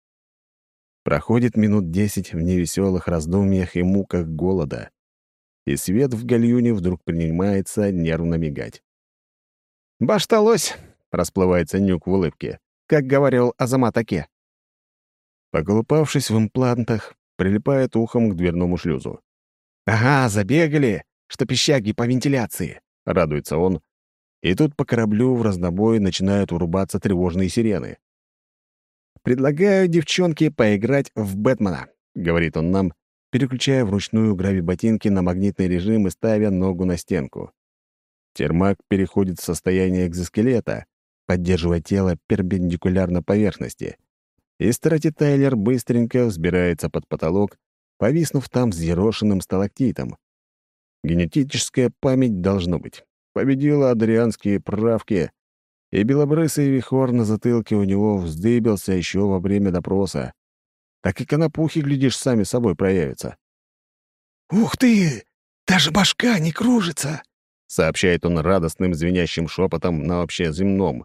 Проходит минут десять в невеселых раздумьях и муках голода, и свет в гальюне вдруг принимается нервно мигать. «Башталось!» — расплывается Нюк в улыбке, как говорил Азамат Аке. Поколупавшись в имплантах, прилипает ухом к дверному шлюзу. «Ага, забегали, что пищаги по вентиляции!» — радуется он. И тут по кораблю в разнобой начинают урубаться тревожные сирены. «Предлагаю девчонке поиграть в Бэтмена», — говорит он нам, переключая вручную грави-ботинки на магнитный режим и ставя ногу на стенку. Термак переходит в состояние экзоскелета, поддерживая тело перпендикулярно поверхности. И Страти Тайлер быстренько взбирается под потолок, повиснув там взъерошенным сталактитом. Генетическая память должно быть. Победила адрианские правки, и белобрысый вихор на затылке у него вздыбился еще во время допроса. Так и конопухи, глядишь, сами собой проявятся. «Ух ты! Даже башка не кружится!» — сообщает он радостным звенящим шепотом на общеземном.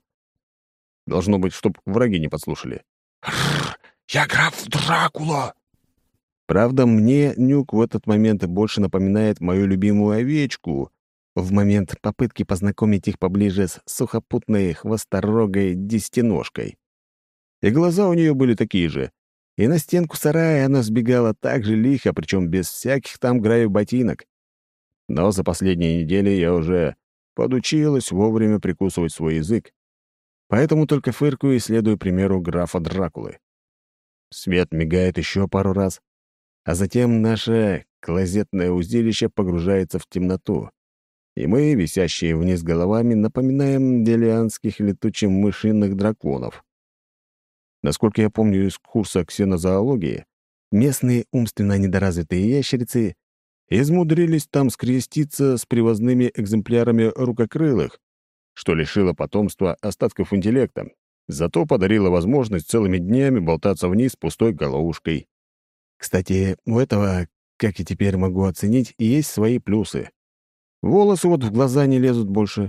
Должно быть, чтоб враги не подслушали. «Я граф Дракула!» Правда, мне Нюк в этот момент больше напоминает мою любимую овечку в момент попытки познакомить их поближе с сухопутной хвосторогой десятиножкой. И глаза у нее были такие же. И на стенку сарая она сбегала так же лихо, причем без всяких там граю ботинок. Но за последние недели я уже подучилась вовремя прикусывать свой язык, поэтому только фыркаю и следую примеру графа Дракулы. Свет мигает еще пару раз, а затем наше клозетное узилище погружается в темноту, и мы, висящие вниз головами, напоминаем делианских летучих мышиных драконов. Насколько я помню из курса ксенозоологии, местные умственно недоразвитые ящерицы измудрились там скреститься с привозными экземплярами рукокрылых, что лишило потомства остатков интеллекта, зато подарило возможность целыми днями болтаться вниз пустой головушкой. Кстати, у этого, как я теперь могу оценить, и есть свои плюсы. Волосы вот в глаза не лезут больше.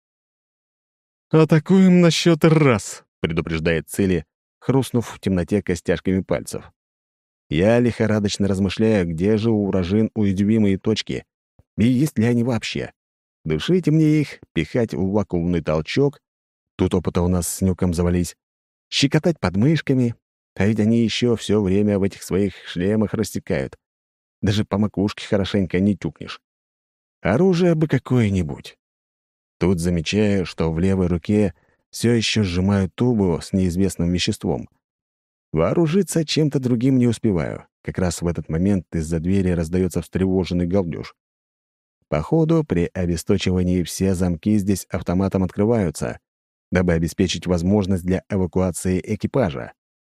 «Атакуем на счет раз», — предупреждает Цели, хрустнув в темноте костяшками пальцев. Я лихорадочно размышляю, где же у вражин уязвимые точки, и есть ли они вообще. Душить мне их, пихать в вакуумный толчок, тут опыта у нас с Нюком завались, щекотать подмышками, а ведь они еще все время в этих своих шлемах растекают. Даже по макушке хорошенько не тюкнешь. Оружие бы какое-нибудь. Тут замечаю, что в левой руке все еще сжимаю тубу с неизвестным веществом. Вооружиться чем-то другим не успеваю. Как раз в этот момент из-за двери раздается встревоженный галдеж. Походу, при обесточивании все замки здесь автоматом открываются, дабы обеспечить возможность для эвакуации экипажа.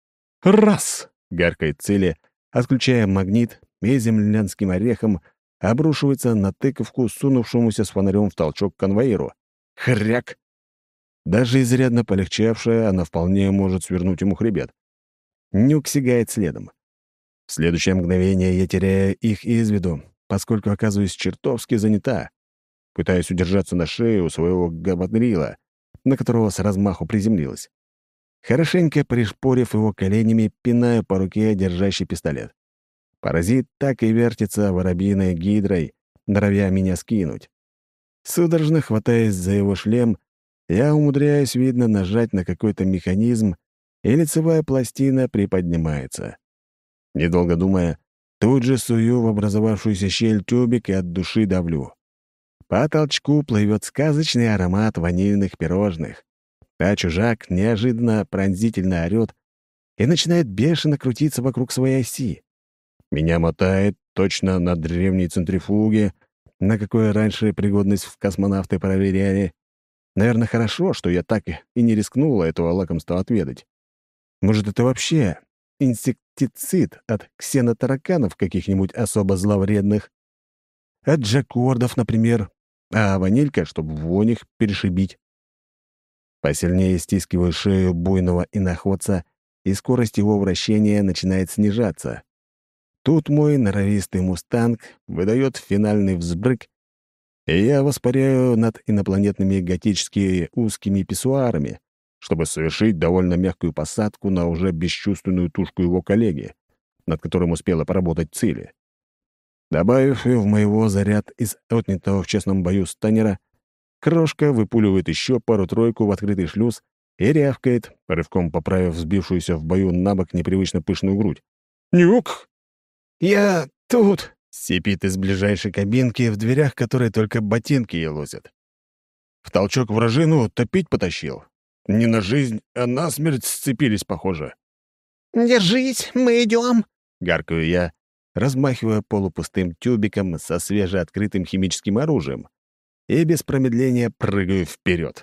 «Раз!» — гаркает Цели, отключая магнит, и землянским орехом обрушивается на тыковку, сунувшемуся с фонарем в толчок конвоиру. Хряк! Даже изрядно полегчавшая, она вполне может свернуть ему хребет. Нюк сигает следом. В следующее мгновение я теряю их из виду, поскольку оказываюсь чертовски занята. Пытаюсь удержаться на шее у своего габадрила, на которого с размаху приземлилась. Хорошенько пришпорив его коленями, пинаю по руке держащий пистолет. Паразит так и вертится воробьиной гидрой, норовя меня скинуть. Судорожно хватаясь за его шлем, я умудряюсь, видно, нажать на какой-то механизм, и лицевая пластина приподнимается. Недолго думая, тут же сую в образовавшуюся щель тюбик и от души давлю. По толчку плывет сказочный аромат ванильных пирожных, а чужак неожиданно пронзительно орёт и начинает бешено крутиться вокруг своей оси. Меня мотает точно на древней центрифуге, на какой раньше пригодность в космонавты проверяли. Наверное, хорошо, что я так и не рискнула этого лакомства отведать. Может, это вообще инсектицид от ксенотараканов каких-нибудь особо зловредных? От джакордов, например. А ванилька, чтобы вонь их перешибить. Посильнее стискиваю шею буйного иноходца, и скорость его вращения начинает снижаться. Тут мой норовистый мустанг выдает финальный взбрык, и я воспаряю над инопланетными готическими узкими писсуарами, чтобы совершить довольно мягкую посадку на уже бесчувственную тушку его коллеги, над которым успела поработать Цели. Добавив в моего заряд из отнятого в честном бою станера, крошка выпуливает еще пару-тройку в открытый шлюз и рявкает, рывком поправив сбившуюся в бою на бок непривычно пышную грудь. «Нюк!» «Я тут!» — сипит из ближайшей кабинки, в дверях которой только ботинки елозят. В толчок вражину топить потащил. Не на жизнь, а на смерть сцепились, похоже. «Держись, мы идем!» — гаркаю я, размахивая полупустым тюбиком со свежеоткрытым химическим оружием, и без промедления прыгаю вперед.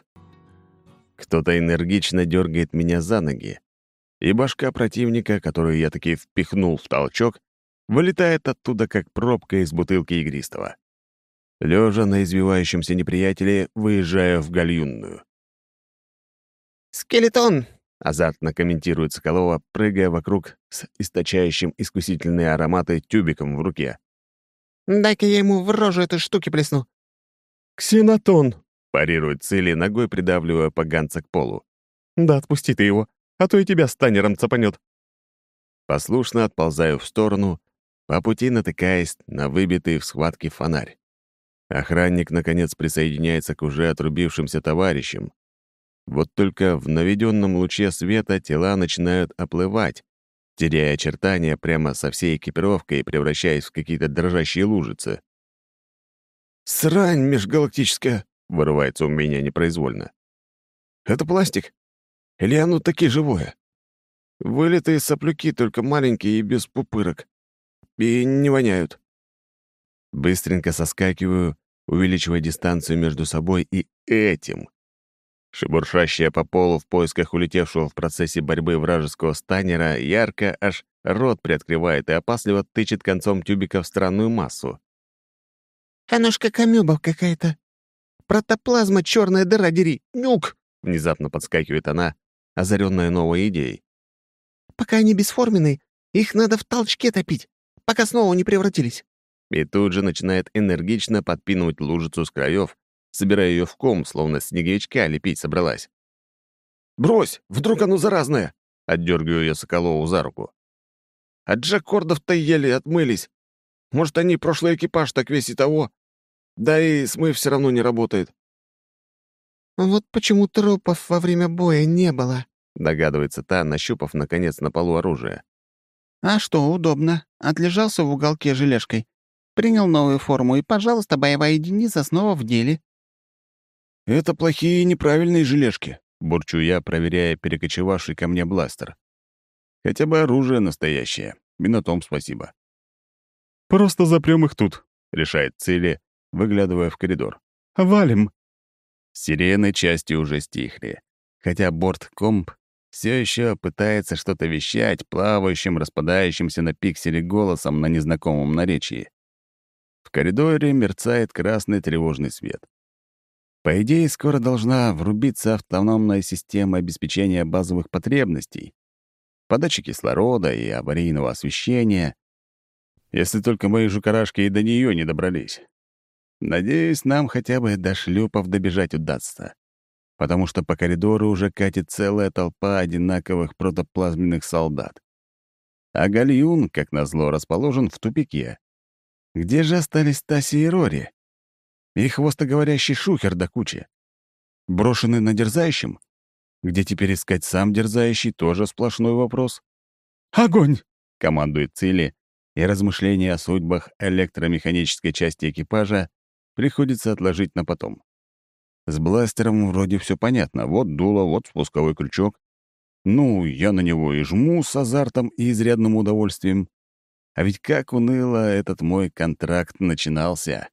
Кто-то энергично дергает меня за ноги, и башка противника, которую я таки впихнул в толчок, вылетает оттуда, как пробка из бутылки игристого. Лежа на извивающемся неприятеле, выезжаю в гальюнную. «Скелетон!» — азартно комментирует Соколова, прыгая вокруг с источающим искусительные ароматы тюбиком в руке. «Дай-ка я ему в рожу этой штуки плесну». «Ксенотон!» — парирует Цели, ногой придавливая поганца к полу. «Да отпусти ты его, а то и тебя станером цапанет». Послушно отползаю в сторону по пути натыкаясь на выбитый в схватке фонарь. Охранник, наконец, присоединяется к уже отрубившимся товарищам. Вот только в наведенном луче света тела начинают оплывать, теряя очертания прямо со всей экипировкой и превращаясь в какие-то дрожащие лужицы. «Срань межгалактическая!» — вырывается у меня непроизвольно. «Это пластик? Или оно таки живое? Вылитые соплюки, только маленькие и без пупырок. И не воняют». Быстренько соскакиваю, увеличивая дистанцию между собой и этим. Шебуршащая по полу в поисках улетевшего в процессе борьбы вражеского станера, ярко аж рот приоткрывает и опасливо тычет концом тюбика в странную массу. «Оно ж как амеба какая-то. Протоплазма, черная дыра, дери. Нюк!» Внезапно подскакивает она, озаренная новой идеей. «Пока они бесформенные, их надо в толчке топить, пока снова не превратились». И тут же начинает энергично подпинывать лужицу с краев, собирая ее в ком, словно снеговичка лепить собралась. «Брось! Вдруг оно заразное!» — отдергиваю я Соколову за руку. «От джаккордов-то еле отмылись. Может, они прошлый экипаж так весь и того? Да и смыв все равно не работает». «Вот почему трупов во время боя не было», — догадывается та, нащупав, наконец, на полу оружие. «А что, удобно. Отлежался в уголке желешкой. Принял новую форму, и, пожалуйста, боевая единица снова в деле». «Это плохие и неправильные желешки», — бурчу я, проверяя перекочевавший ко мне бластер. «Хотя бы оружие настоящее. И на том спасибо». «Просто запрем их тут», — решает Цили, выглядывая в коридор. «Валим». Сирены части уже стихли, хотя борт-комп все еще пытается что-то вещать плавающим, распадающимся на пиксели голосом на незнакомом наречии. В коридоре мерцает красный тревожный свет. По идее, скоро должна врубиться автономная система обеспечения базовых потребностей, подачи кислорода и аварийного освещения, если только мои жукарашки и до нее не добрались. Надеюсь, нам хотя бы до шлюпов добежать удастся, потому что по коридору уже катит целая толпа одинаковых протоплазменных солдат. А гальюн, как назло, расположен в тупике. Где же остались Таси и Рори? И хвостоговорящий шухер до кучи. Брошены на дерзающем? Где теперь искать сам дерзающий, тоже сплошной вопрос. «Огонь!» — командует Цили, и размышления о судьбах электромеханической части экипажа приходится отложить на потом. С бластером вроде все понятно. Вот дуло, вот спусковой крючок. Ну, я на него и жму с азартом и изрядным удовольствием. А ведь как уныло этот мой контракт начинался.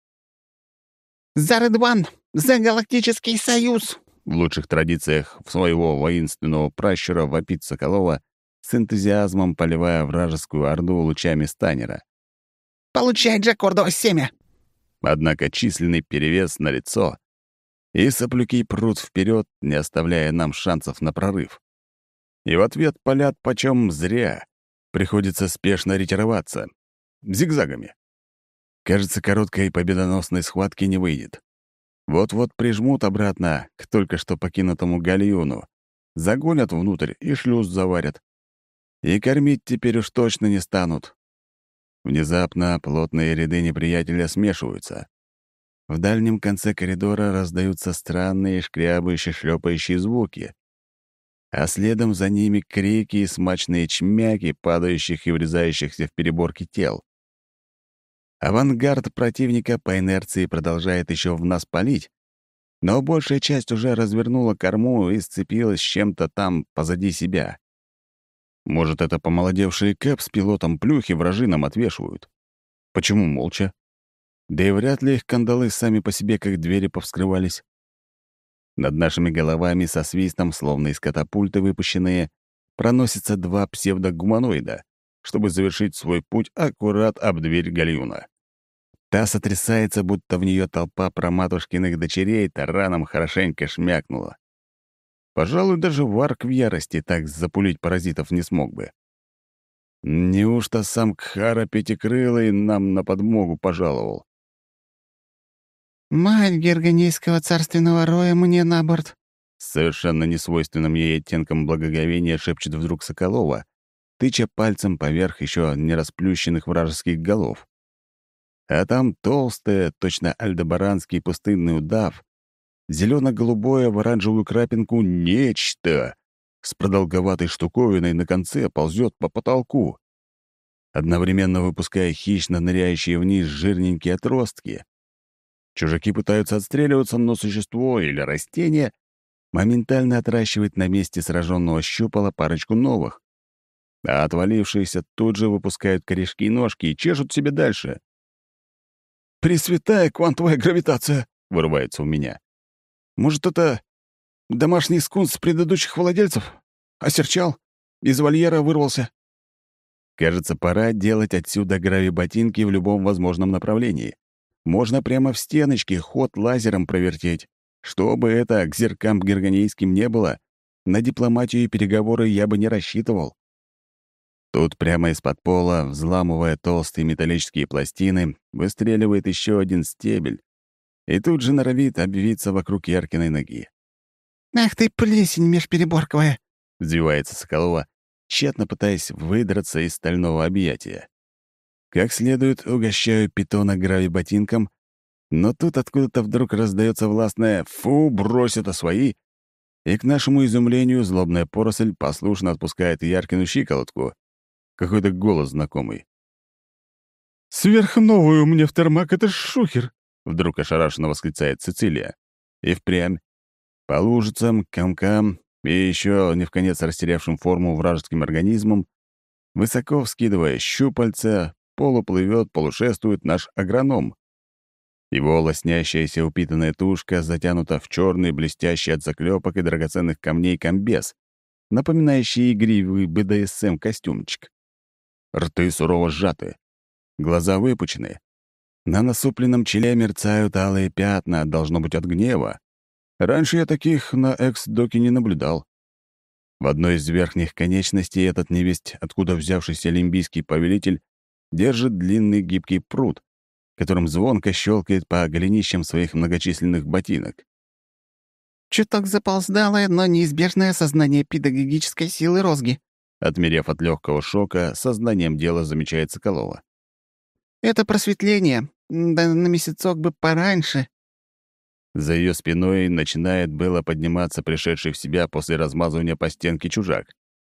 «За Редван! За Галактический Союз!» В лучших традициях своего воинственного пращура вопит Соколова, с энтузиазмом поливая вражескую орду лучами станера. «Получай Джаккордово семя!» Однако численный перевес налицо, и соплюки прут вперед, не оставляя нам шансов на прорыв. И в ответ палят почем зря. Приходится спешно ретироваться. Зигзагами. Кажется, короткой победоносной схватки не выйдет. Вот-вот прижмут обратно к только что покинутому гальюну, загонят внутрь и шлюз заварят. И кормить теперь уж точно не станут. Внезапно плотные ряды неприятеля смешиваются. В дальнем конце коридора раздаются странные шкрябающие, шлепающие звуки, а следом за ними крики и смачные чмяки падающих и врезающихся в переборки тел. Авангард противника по инерции продолжает еще в нас палить, но большая часть уже развернула корму и сцепилась с чем-то там позади себя. Может, это помолодевшие Кэп с пилотом плюхи вражи нам отвешивают? Почему молча? Да и вряд ли их кандалы сами по себе как двери повскрывались. Над нашими головами со свистом, словно из катапульты выпущенные, проносятся два псевдогуманоида, чтобы завершить свой путь аккурат об дверь гальюна. Та сотрясается, будто в нее толпа проматушкиных дочерей тараном хорошенько шмякнула. Пожалуй, даже Варк в ярости так запулить паразитов не смог бы. Неужто сам Кхара Пятикрылый нам на подмогу пожаловал? «Мать Гергонейского царственного роя мне на борт!» Совершенно несвойственным ей оттенком благоговения шепчет вдруг Соколова, тыча пальцем поверх еще не расплющенных вражеских голов. А там толстая, точно альдебаранский пустынный удав, зелено-голубое в оранжевую крапинку нечто с продолговатой штуковиной на конце ползет по потолку, одновременно выпуская хищно ныряющие вниз жирненькие отростки. Чужаки пытаются отстреливаться, но существо или растение моментально отращивает на месте сраженного щупала парочку новых, а отвалившиеся тут же выпускают корешки и ножки и чешут себе дальше. «Пресвятая квантовая гравитация!» — вырывается у меня. «Может, это домашний скунс предыдущих владельцев? Осерчал? Из вольера вырвался?» Кажется, пора делать отсюда гравиботинки в любом возможном направлении. Можно прямо в стеночке ход лазером провертеть. Что бы это к зеркам гергонейским не было, на дипломатию и переговоры я бы не рассчитывал. Тут прямо из-под пола, взламывая толстые металлические пластины, выстреливает еще один стебель и тут же норовит обвиться вокруг Яркиной ноги. «Ах ты, плесень межпереборковая!» — взвивается Соколова, тщетно пытаясь выдраться из стального объятия. Как следует угощаю питона гравиботинком, но тут откуда-то вдруг раздается властное «фу, брось это свои!» и, к нашему изумлению, злобная поросль послушно отпускает Яркину щиколотку. Какой-то голос знакомый. «Сверхновую мне в термак — это ж шухер!» — вдруг ошарашенно восклицает Цицилия. И впрямь. По лужицам, комкам и еще не вконец растерявшим форму вражеским организмом, высоко вскидывая щупальца, полуплывет, полушествует наш агроном. Его лоснящаяся упитанная тушка затянута в черный, блестящий от заклепок и драгоценных камней комбез, напоминающий игривый бэ дэ эс эм-костюмчик. Рты сурово сжаты, глаза выпучены. На насупленном челе мерцают алые пятна, должно быть, от гнева. Раньше я таких на экс-доке не наблюдал. В одной из верхних конечностей этот невесть, откуда взявшийся лимбийский повелитель, держит длинный гибкий прут, которым звонко щелкает по голенищам своих многочисленных ботинок. «Чуток заполздалое, но неизбежное сознание педагогической силы розги», отмерев от легкого шока, сознанием дела замечает Соколова. «Это просветление. Да на месяцок бы пораньше». За ее спиной начинает было подниматься пришедший в себя после размазывания по стенке чужак.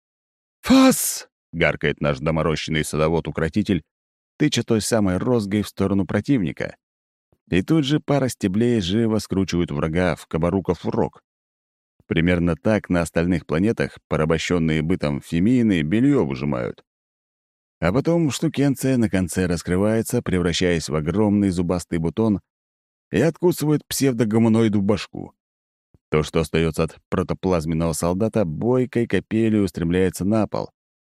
«Фас!» — гаркает наш доморощенный садовод-укротитель, тыча той самой розгой в сторону противника. И тут же пара стеблей живо скручивают врага в кабаруков рог. Примерно так на остальных планетах порабощенные бытом фемины белье выжимают. А потом штукенция на конце раскрывается, превращаясь в огромный зубастый бутон, и откусывает псевдогуманоиду башку. То, что остается от протоплазменного солдата, бойкой капелью устремляется на пол.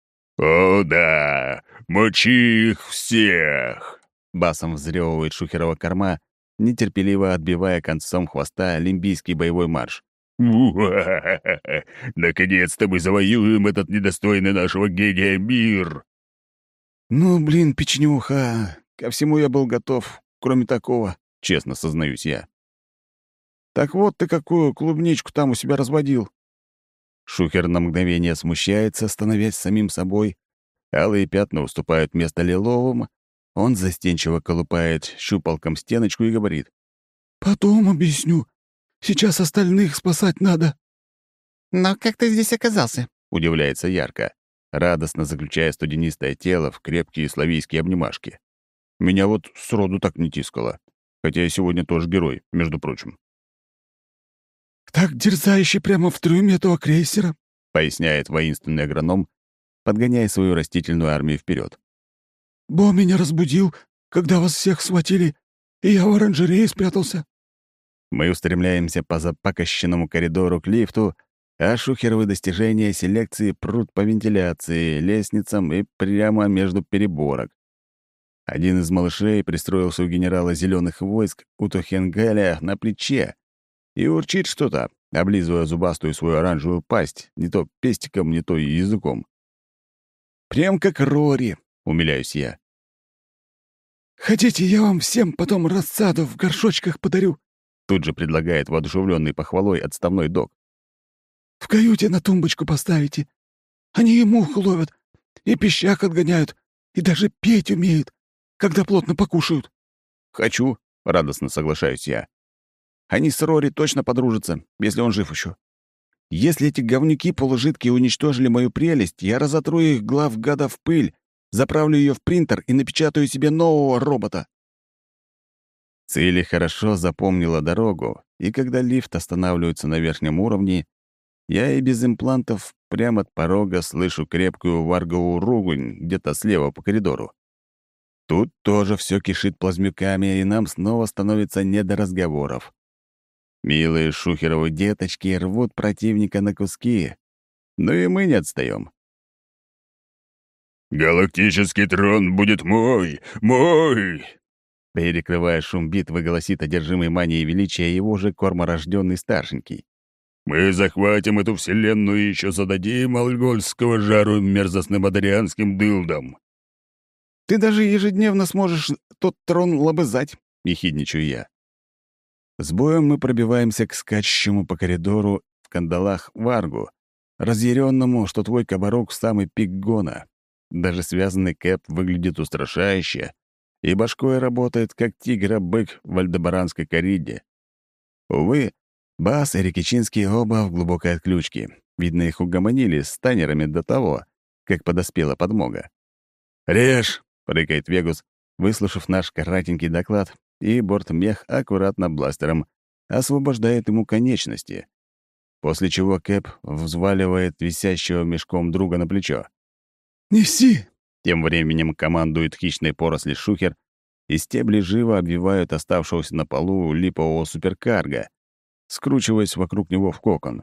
«О да! Мочи их всех!» Басом взрёвывает шухерова корма, нетерпеливо отбивая концом хвоста лимбийский боевой марш. «У-ха-ха-ха! Наконец-то мы завоюем этот недостойный нашего гения мир!» «Ну, блин, печенюха, ко всему я был готов, кроме такого», — честно сознаюсь я. «Так вот ты какую клубничку там у себя разводил?» Шухер на мгновение смущается, становясь самим собой. Алые пятна уступают место лиловым. Он застенчиво колупает щупалком стеночку и говорит. «Потом объясню. Сейчас остальных спасать надо». «Но как ты здесь оказался?» — удивляется Ярко, радостно заключая студенистое тело в крепкие славийские обнимашки. Меня вот сроду так не тискало, хотя я сегодня тоже герой, между прочим. «Так дерзающий прямо в трюме этого крейсера», — поясняет воинственный агроном, подгоняя свою растительную армию вперед. «Бо меня разбудил, когда вас всех схватили, и я в оранжерее спрятался». Мы устремляемся по запакощенному коридору к лифту, а шухеровы достижения селекции прут по вентиляции, лестницам и прямо между переборок. Один из малышей пристроился у генерала зеленых войск у Тохенгаля на плече и урчит что-то, облизывая зубастую свою оранжевую пасть, не то пестиком, не то языком. «Прям как Рори», — умиляюсь я. «Хотите, я вам всем потом рассаду в горшочках подарю?» Тут же предлагает воодушевленный похвалой отставной док. «В каюте на тумбочку поставите. Они и мух ловят, И пищак отгоняют, и даже петь умеют, когда плотно покушают». «Хочу», — радостно соглашаюсь я. «Они с Рори точно подружатся, если он жив еще. Если эти говнюки полужидкие уничтожили мою прелесть, я разотру их глав гада в пыль, заправлю ее в принтер и напечатаю себе нового робота». Цили хорошо запомнила дорогу, и когда лифт останавливается на верхнем уровне, я и без имплантов прямо от порога слышу крепкую варговую ругань где-то слева по коридору. Тут тоже все кишит плазмюками, и нам снова становится не до разговоров. Милые шухеровы деточки рвут противника на куски, но и мы не отстаем. «Галактический трон будет мой, мой!» Перекрывая шум битвы, голосит одержимый манией величия его же корморожденный старшенький. «Мы захватим эту вселенную и еще зададим алгольского жару мерзостным адарианским дылдам!» «Ты даже ежедневно сможешь тот трон лобызать», — ехидничаю я. С боем мы пробиваемся к скачущему по коридору в кандалах Варгу, разъяренному, что твой кабарок в самый пик гона. Даже связанный Кэп выглядит устрашающе, и башкой работает, как тигра-бык в альдебаранской корриде. Увы, Бас и Рикичинский оба в глубокой отключке. Видно, их угомонили с танерами до того, как подоспела подмога. «Режь!» — прыгает Вегус, выслушав наш коротенький доклад, и бортмех аккуратно бластером освобождает ему конечности, после чего Кэп взваливает висящего мешком друга на плечо. «Неси!» — тем временем командует хищной поросли шухер, и стебли живо обвивают оставшегося на полу липового суперкарга, скручиваясь вокруг него в кокон.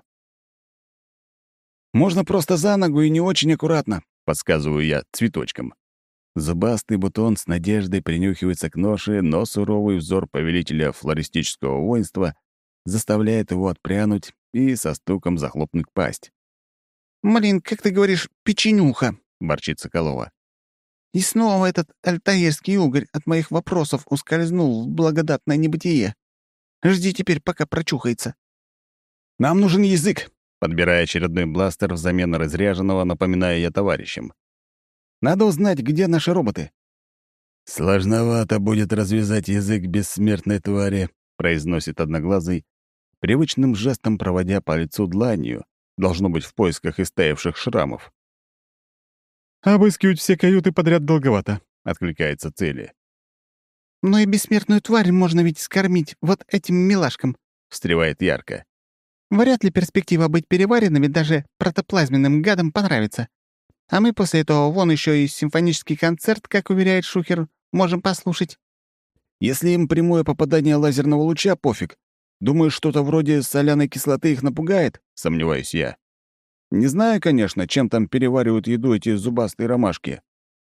«Можно просто за ногу и не очень аккуратно», — подсказываю я цветочком. Зубастый бутон с надеждой принюхивается к ноше, но суровый взор повелителя флористического воинства заставляет его отпрянуть и со стуком захлопнуть пасть. «Блин, как ты говоришь, печенюха!» — борчит Соколова. «И снова этот альтаирский угорь от моих вопросов ускользнул в благодатное небытие. Жди теперь, пока прочухается». «Нам нужен язык!» — подбирая очередной бластер взамен разряженного, напоминаю я товарищам. «Надо узнать, где наши роботы». «Сложновато будет развязать язык бессмертной твари», — произносит Одноглазый, привычным жестом проводя по лицу дланью, должно быть, в поисках истаявших шрамов. «Обыскивать все каюты подряд долговато», — откликается Цели. «Но и бессмертную тварь можно ведь скормить вот этим милашкам», — встревает Ярко. «Вряд ли перспектива быть переваренными даже протоплазменным гадам понравится. А мы после этого вон еще и симфонический концерт, как уверяет Шухер, можем послушать». «Если им прямое попадание лазерного луча, пофиг. Думаю, что-то вроде соляной кислоты их напугает?» — сомневаюсь я. Не знаю, конечно, чем там переваривают еду эти зубастые ромашки.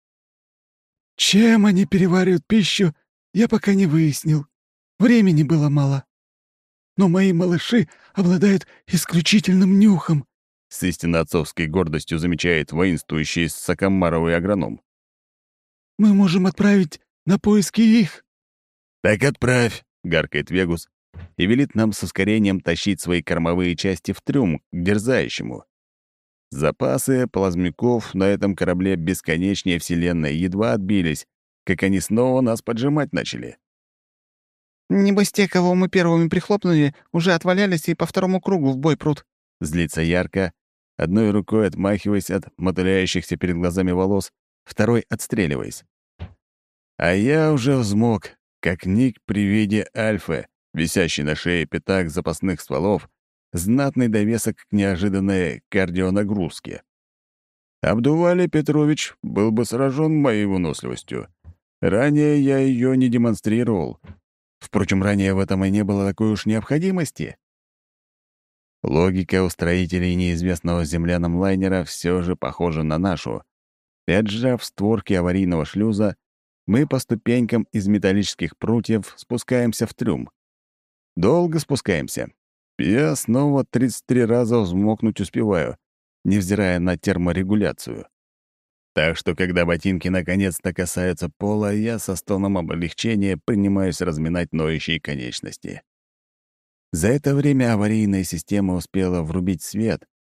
«Чем они переваривают пищу, я пока не выяснил. Времени было мало. Но мои малыши обладают исключительным нюхом», — с истинно отцовской гордостью замечает воинствующий Сакамаровый агроном. «Мы можем отправить на поиски их». «Так отправь», — гаркает Вегус и велит нам с ускорением тащить свои кормовые части в трюм к дерзающему. Запасы плазмяков на этом корабле бесконечнее Вселенной едва отбились, как они снова нас поджимать начали. «Небось, те, кого мы первыми прихлопнули, уже отвалялись и по второму кругу в бой прут». Злится Ярко, одной рукой отмахиваясь от мотыляющихся перед глазами волос, второй отстреливаясь. А я уже взмок, как Ник при виде Альфы, висящий на шее пятак запасных стволов, знатный довесок к неожиданной кардионагрузке. Абдували Петрович был бы сражен моей выносливостью. Ранее я ее не демонстрировал. Впрочем, ранее в этом и не было такой уж необходимости. Логика у строителей неизвестного землянам лайнера все же похожа на нашу. И отжав створки аварийного шлюза, мы по ступенькам из металлических прутьев спускаемся в трюм. Долго спускаемся. Я снова тридцать три раза взмокнуть успеваю, невзирая на терморегуляцию. Так что, когда ботинки наконец-то касаются пола, я со стоном облегчения принимаюсь разминать ноющие конечности. За это время аварийная система успела врубить свет,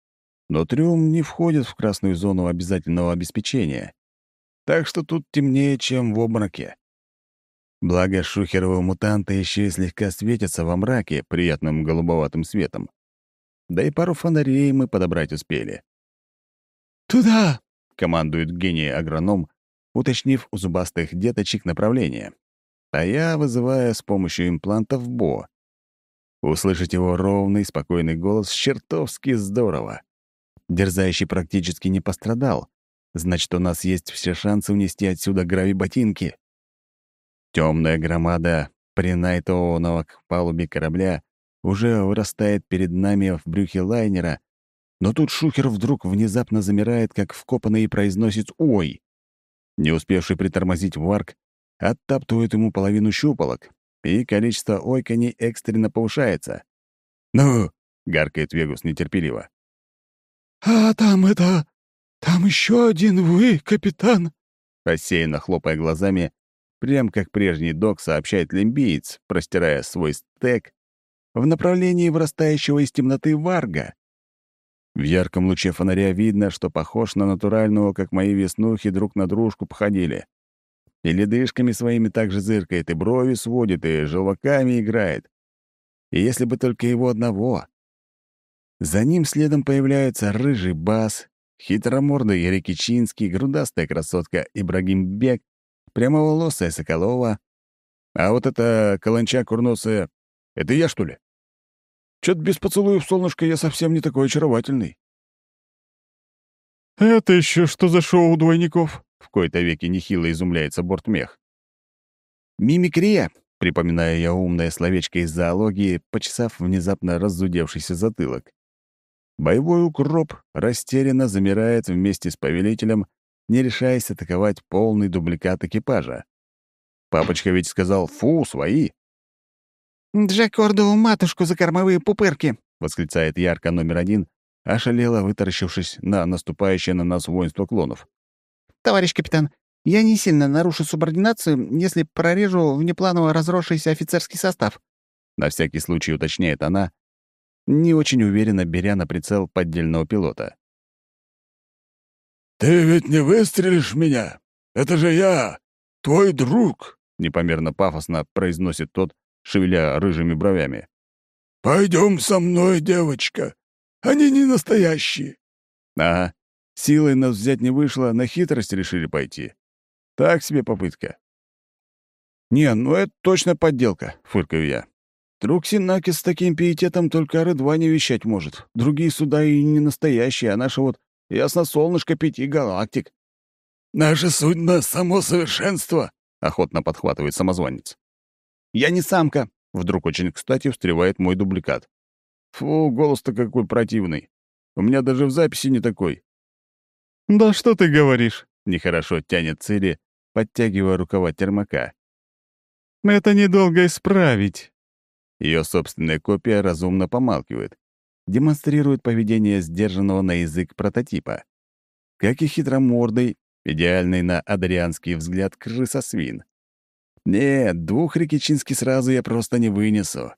Но трюм не входит в красную зону обязательного обеспечения, так что тут темнее, чем в обмороке. Благо, шухеровые мутанты еще и слегка светятся во мраке приятным голубоватым светом. Да и пару фонарей мы подобрать успели. «Туда!» — командует гений-агроном, уточнив у зубастых деточек направление. А я вызываю с помощью имплантов Бо. Услышать его ровный, спокойный голос чертовски здорово. Дерзающий практически не пострадал. Значит, у нас есть все шансы унести отсюда грави-ботинки. Темная громада принайтованного к палубе корабля уже вырастает перед нами в брюхе лайнера, но тут шухер вдруг внезапно замирает, как вкопанный, и произносит «Ой!». Не успевший притормозить варк оттаптывает ему половину щупалок, и количество ойканий экстренно повышается. «Ну!» — гаркает Вегус нетерпеливо. «А там это... там еще один вы, капитан!» Рассеянно хлопая глазами, прям как прежний док, сообщает лимбиец, простирая свой стек в направлении вырастающего из темноты варга. В ярком луче фонаря видно, что похож на натурального, как мои веснухи, друг на дружку походили. И ледышками своими также зыркает, и брови сводит, и желваками играет. И если бы только его одного. За ним следом появляются рыжий бас, хитромордый Ярикичинский, грудастая красотка Ибрагимбек, прямоволосая Соколова. А вот эта каланча курносая — это я, что ли? Чё-то без поцелуев, солнышко, я совсем не такой очаровательный. «Это еще что за шоу двойников?» — в кои-то веки нехило изумляется бортмех. «Мимикрия», — припоминаю я умное словечко из зоологии, почесав внезапно раззудевшийся затылок. Боевой укроп растерянно замирает вместе с повелителем, не решаясь атаковать полный дубликат экипажа. Папочка ведь сказал «фу, свои». «Джакордову матушку за кормовые пупырки!» — восклицает ярко номер один, ошалело вытаращившись на наступающее на нас воинство клонов. «Товарищ капитан, я не сильно нарушу субординацию, если прорежу внепланово разросшийся офицерский состав», — на всякий случай уточняет она, не очень уверенно беря на прицел поддельного пилота. «Ты ведь не выстрелишь в меня? Это же я, твой друг!» — непомерно пафосно произносит тот, шевеля рыжими бровями. «Пойдем со мной, девочка. Они не настоящие». Ага, силой нас взять не вышло, на хитрость решили пойти. Так себе попытка. «Не, ну это точно подделка», — фыркаю я. «Друг Синакис с таким пиететом только о Рыдване вещать может. Другие суда и не настоящие, а наше вот ясно солнышко пяти галактик». «Наше судно — само совершенство», — охотно подхватывает самозванец. «Я не самка», — вдруг очень кстати встревает мой дубликат. «Фу, голос-то какой противный. У меня даже в записи не такой». «Да что ты говоришь?» — нехорошо тянет Цири, подтягивая рукава термака. «Это недолго исправить». Ее собственная копия разумно помалкивает, демонстрирует поведение сдержанного на язык прототипа. Как и хитромордый, идеальный на адрианский взгляд крысосвин. Нет, двух Рикичински сразу я просто не вынесу.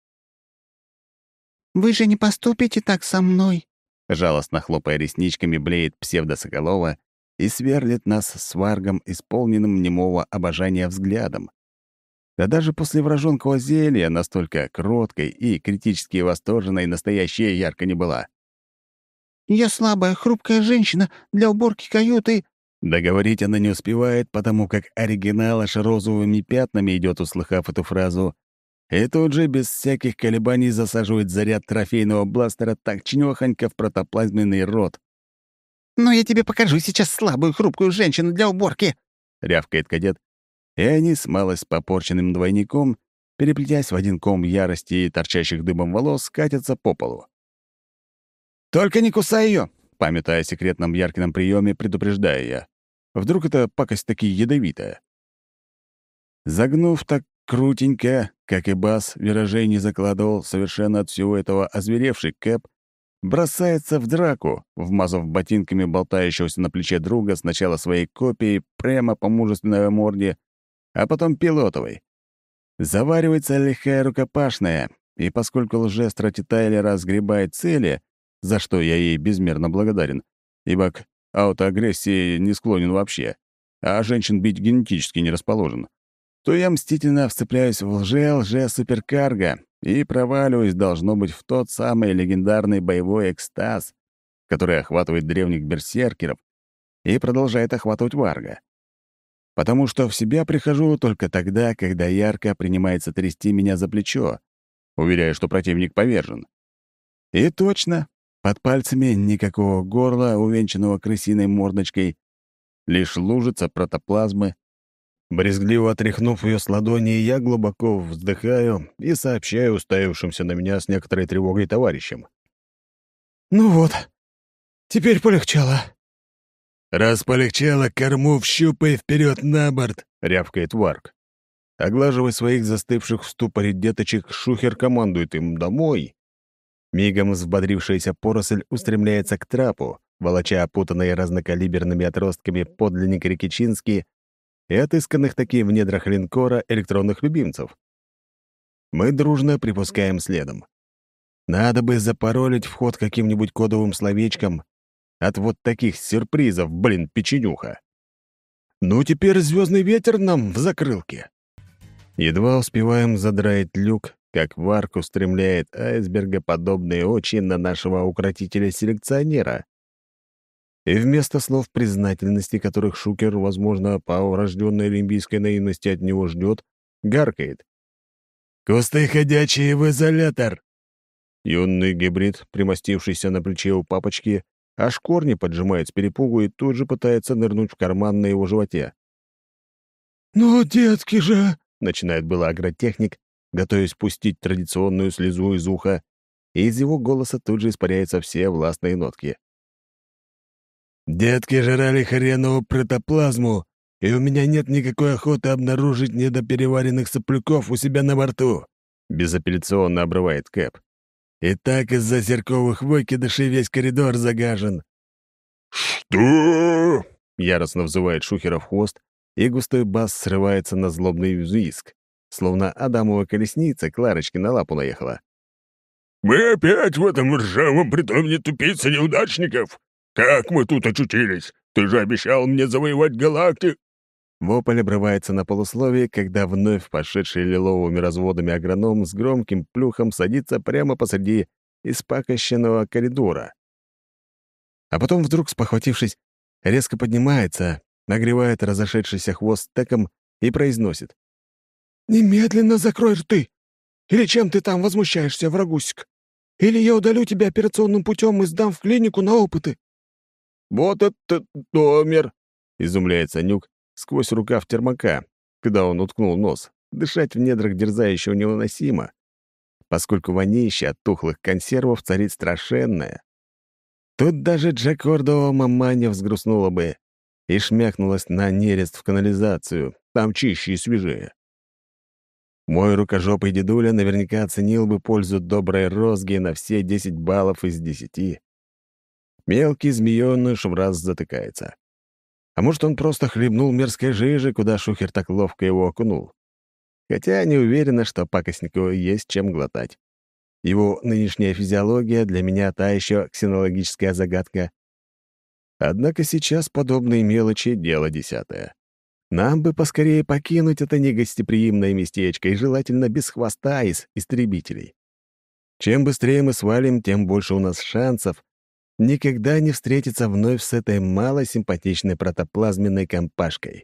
«Вы же не поступите так со мной!» Жалостно хлопая ресничками, блеет псевдосоколова и сверлит нас с варгом, исполненным немого обожания взглядом. Да даже после вражонкого зелья настолько кроткой и критически восторженной настоящая ярко не была. «Я слабая, хрупкая женщина для уборки каюты!» Договорить она не успевает, потому как оригинал аж розовыми пятнами идет, услыхав эту фразу, и тут же без всяких колебаний засаживает заряд трофейного бластера так чнёхонько в протоплазменный рот. «Но я тебе покажу сейчас слабую, хрупкую женщину для уборки!» — рявкает кадет, и они с малость попорченным двойником, переплетясь в один ком ярости и торчащих дыбом волос, скатятся по полу. «Только не кусай ее!» — памятая о секретном Яркином приеме, предупреждаю я. Вдруг эта пакость таки ядовитая. Загнув так крутенько, как и бас, виражей не закладывал совершенно от всего этого озверевший Кэп, бросается в драку, вмазав ботинками болтающегося на плече друга сначала своей копией прямо по мужественной морде, а потом пилотовой. Заваривается лихая рукопашная, и поскольку лжестратитайлера сгребает цели, за что я ей безмерно благодарен, ибо к аутоагрессии не склонен вообще, а женщин бить генетически не расположен, то я мстительно вцепляюсь в лже-лже-суперкарго и проваливаюсь, должно быть, в тот самый легендарный боевой экстаз, который охватывает древних берсеркеров и продолжает охватывать варга. Потому что в себя прихожу только тогда, когда ярко принимается трясти меня за плечо, уверяя, что противник повержен. И точно, под пальцами никакого горла, увенчанного крысиной мордочкой, лишь лужица протоплазмы. Брезгливо отряхнув ее с ладони, я глубоко вздыхаю и сообщаю уставившимся на меня с некоторой тревогой товарищам. «Ну вот, теперь полегчало». «Раз полегчало, корму вщупай вперед на борт!» — рявкает Варг. Оглаживая своих застывших в ступоре деточек, Шухер командует им домой. Мигом взбодрившаяся поросль устремляется к трапу, волоча опутанные разнокалиберными отростками подлинник Рикичинский и отысканных таки в недрах линкора электронных любимцев. Мы дружно припускаем следом. Надо бы запаролить вход каким-нибудь кодовым словечком. От вот таких сюрпризов, блин, печенюха. Ну, теперь звездный ветер нам в закрылке. Едва успеваем задраить люк, как Варк устремляет айсбергоподобные очи на нашего укротителя-селекционера. И вместо слов признательности, которых Шухер, возможно, по урожденной олимпийской наивности от него ждет, гаркает. «Кусты ходячие в изолятор!» Юный гибрид, примостившийся на плече у папочки, аж корни поджимает с перепугу и тут же пытается нырнуть в карман на его животе. «Ну, детки же!» — начинает было агротехник, готовясь пустить традиционную слезу из уха, и из его голоса тут же испаряются все властные нотки. «Детки жрали хреновую протоплазму, и у меня нет никакой охоты обнаружить недопереваренных соплюков у себя на борту», — безапелляционно обрывает Кэп. «И так из-за зерковых выкидышей весь коридор загажен». «Что?» — яростно взывает Шухера в хвост, и густой бас срывается на злобный визг, словно адамова колесница Кларочки на лапу наехала. «Мы опять в этом ржавом притоне тупиц-неудачников? Как мы тут очутились? Ты же обещал мне завоевать галактику!» Вопль обрывается на полусловие, когда вновь пошедший лиловыми разводами агроном с громким плюхом садится прямо посреди испакощенного коридора. А потом вдруг, спохватившись, резко поднимается, нагревает разошедшийся хвост стеком и произносит. «Немедленно закрой рты! Или чем ты там возмущаешься, врагусик? Или я удалю тебя операционным путем и сдам в клинику на опыты!» «Вот это номер!» — изумляется Нюк сквозь рукав термака, когда он уткнул нос. Дышать в недрах дерзающего невыносимо, поскольку вонища от тухлых консервов царит страшенная. Тут даже Джакордова маманя взгрустнула бы и шмякнулась на нерест в канализацию, там чище и свежее. Мой рукожопый дедуля наверняка оценил бы пользу доброй розги на все десять баллов из десяти. Мелкий змеёныш в раз затыкается. А может, он просто хлебнул мерзкой жижи, куда Шухер так ловко его окунул. Хотя не уверена, что пакостнику есть чем глотать. Его нынешняя физиология для меня та еще ксенологическая загадка. Однако сейчас подобные мелочи — дело десятое. Нам бы поскорее покинуть это негостеприимное местечко и желательно без хвоста из истребителей. Чем быстрее мы свалим, тем больше у нас шансов никогда не встретиться вновь с этой малосимпатичной протоплазменной компашкой.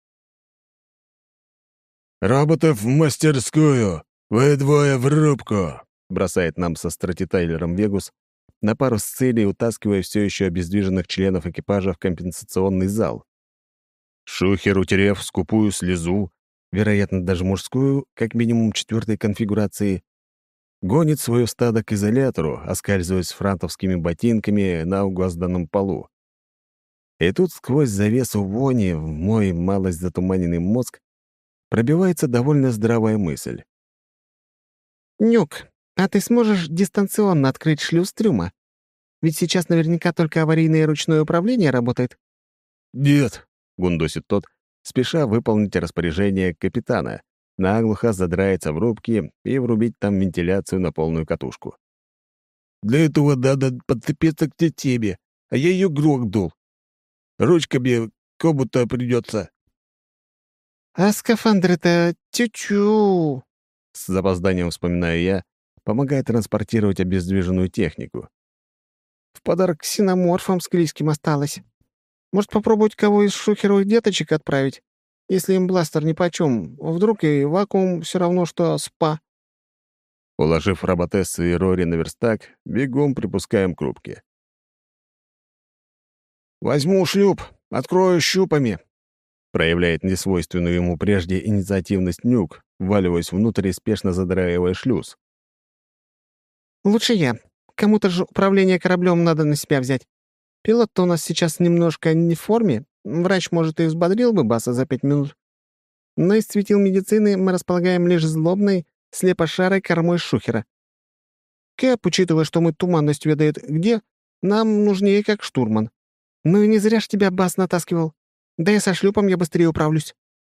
«Роботов в мастерскую! Вы двое в рубку!» — бросает нам со стратитайлером Вегус, на пару с целей утаскивая все еще обездвиженных членов экипажа в компенсационный зал. Шухер, утерев скупую слезу, вероятно, даже мужскую, как минимум четвертой конфигурации, гонит свое стадо к изолятору, оскальзываясь франтовскими ботинками на угвозданном полу. И тут сквозь завесу вони в мой малость затуманенный мозг пробивается довольно здравая мысль. «Нюк, а ты сможешь дистанционно открыть шлюз трюма? Ведь сейчас наверняка только аварийное ручное управление работает». «Нет», — гундосит тот, спеша выполнить распоряжение капитана, наглухо задрается в рубке и врубить там вентиляцию на полную катушку. Для этого надо подцепиться к тебе, а я ее грохнул. Ручка мне кому-то придется. «А скафандры-то тю-тю!» С запозданием вспоминаю я, помогая транспортировать обездвиженную технику. «В подарок ксеноморфам склизким осталось. Может, попробовать кого из шухеровых деточек отправить? Если им бластер нипочем, вдруг и вакуум все равно, что спа». Уложив роботессы и Рори на верстак, бегом припускаем к рубке. «Возьму шлюп, открою щупами», — проявляет несвойственную ему прежде инициативность Нюк, вваливаясь внутрь и спешно задраивая шлюз. «Лучше я. Кому-то же управление кораблем надо на себя взять. Пилот-то у нас сейчас немножко не в форме. Врач, может, и взбодрил бы Баса за пять минут. Но из светил медицины мы располагаем лишь злобной, слепошарой кормой шухера. Кэп, учитывая, что мы туманность ведает где, нам нужнее как штурман. Ну и не зря ж тебя Бас натаскивал. Да и со шлюпом я быстрее управлюсь».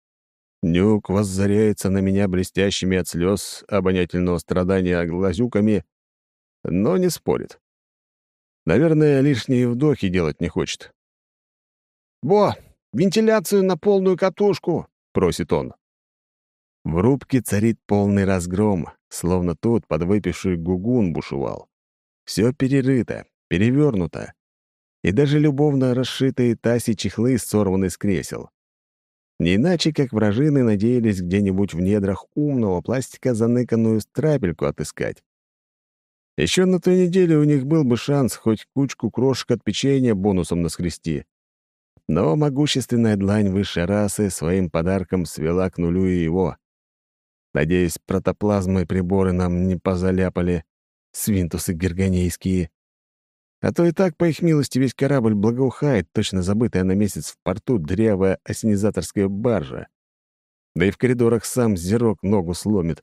Нюк воззаряется на меня блестящими от слез обонятельного страдания глазюками, но не спорит. Наверное, лишние вдохи делать не хочет. «Бо, вентиляцию на полную катушку!» — просит он. В рубке царит полный разгром, словно тут подвыпивший гугун бушевал. Все перерыто, перевернуто, и даже любовно расшитые таси чехлы сорваны с кресел. Не иначе, как вражины надеялись где-нибудь в недрах умного пластика заныканную страпельку отыскать. Еще на той неделе у них был бы шанс хоть кучку крошек от печенья бонусом наскрести. Но могущественная длань высшей расы своим подарком свела к нулю и его. Надеюсь, протоплазмы и приборы нам не позаляпали, свинтусы герганейские. А то и так, по их милости, весь корабль благоухает, точно забытая на месяц в порту дрявая ассенизаторская баржа. Да и в коридорах сам Зерок ногу сломит.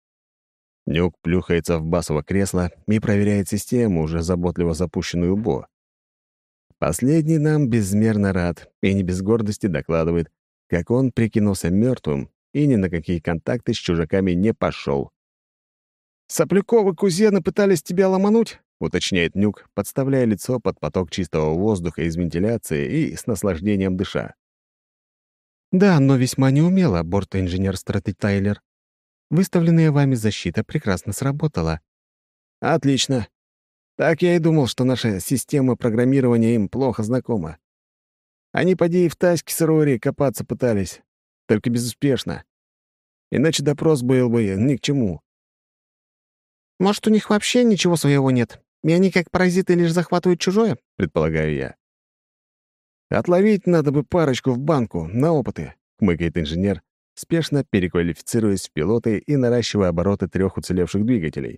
Нюк плюхается в басово кресло и проверяет систему, уже заботливо запущенную Бо. Последний нам безмерно рад и не без гордости докладывает, как он прикинулся мертвым и ни на какие контакты с чужаками не пошел. «Соплюковы кузены пытались тебя ломануть?» — уточняет Нюк, подставляя лицо под поток чистого воздуха из вентиляции и с наслаждением дыша. «Да, но весьма неумело, борт-инженер Стратитайлер. Выставленная вами защита прекрасно сработала». «Отлично. Так я и думал, что наша система программирования им плохо знакома. Они, поди, и в таське с Рори копаться пытались, только безуспешно. Иначе допрос был бы ни к чему». «Может, у них вообще ничего своего нет, и они, как паразиты, лишь захватывают чужое?» — предполагаю я. «Отловить надо бы парочку в банку, на опыты», — хмыкает инженер, спешно переквалифицируясь в пилоты и наращивая обороты трех уцелевших двигателей.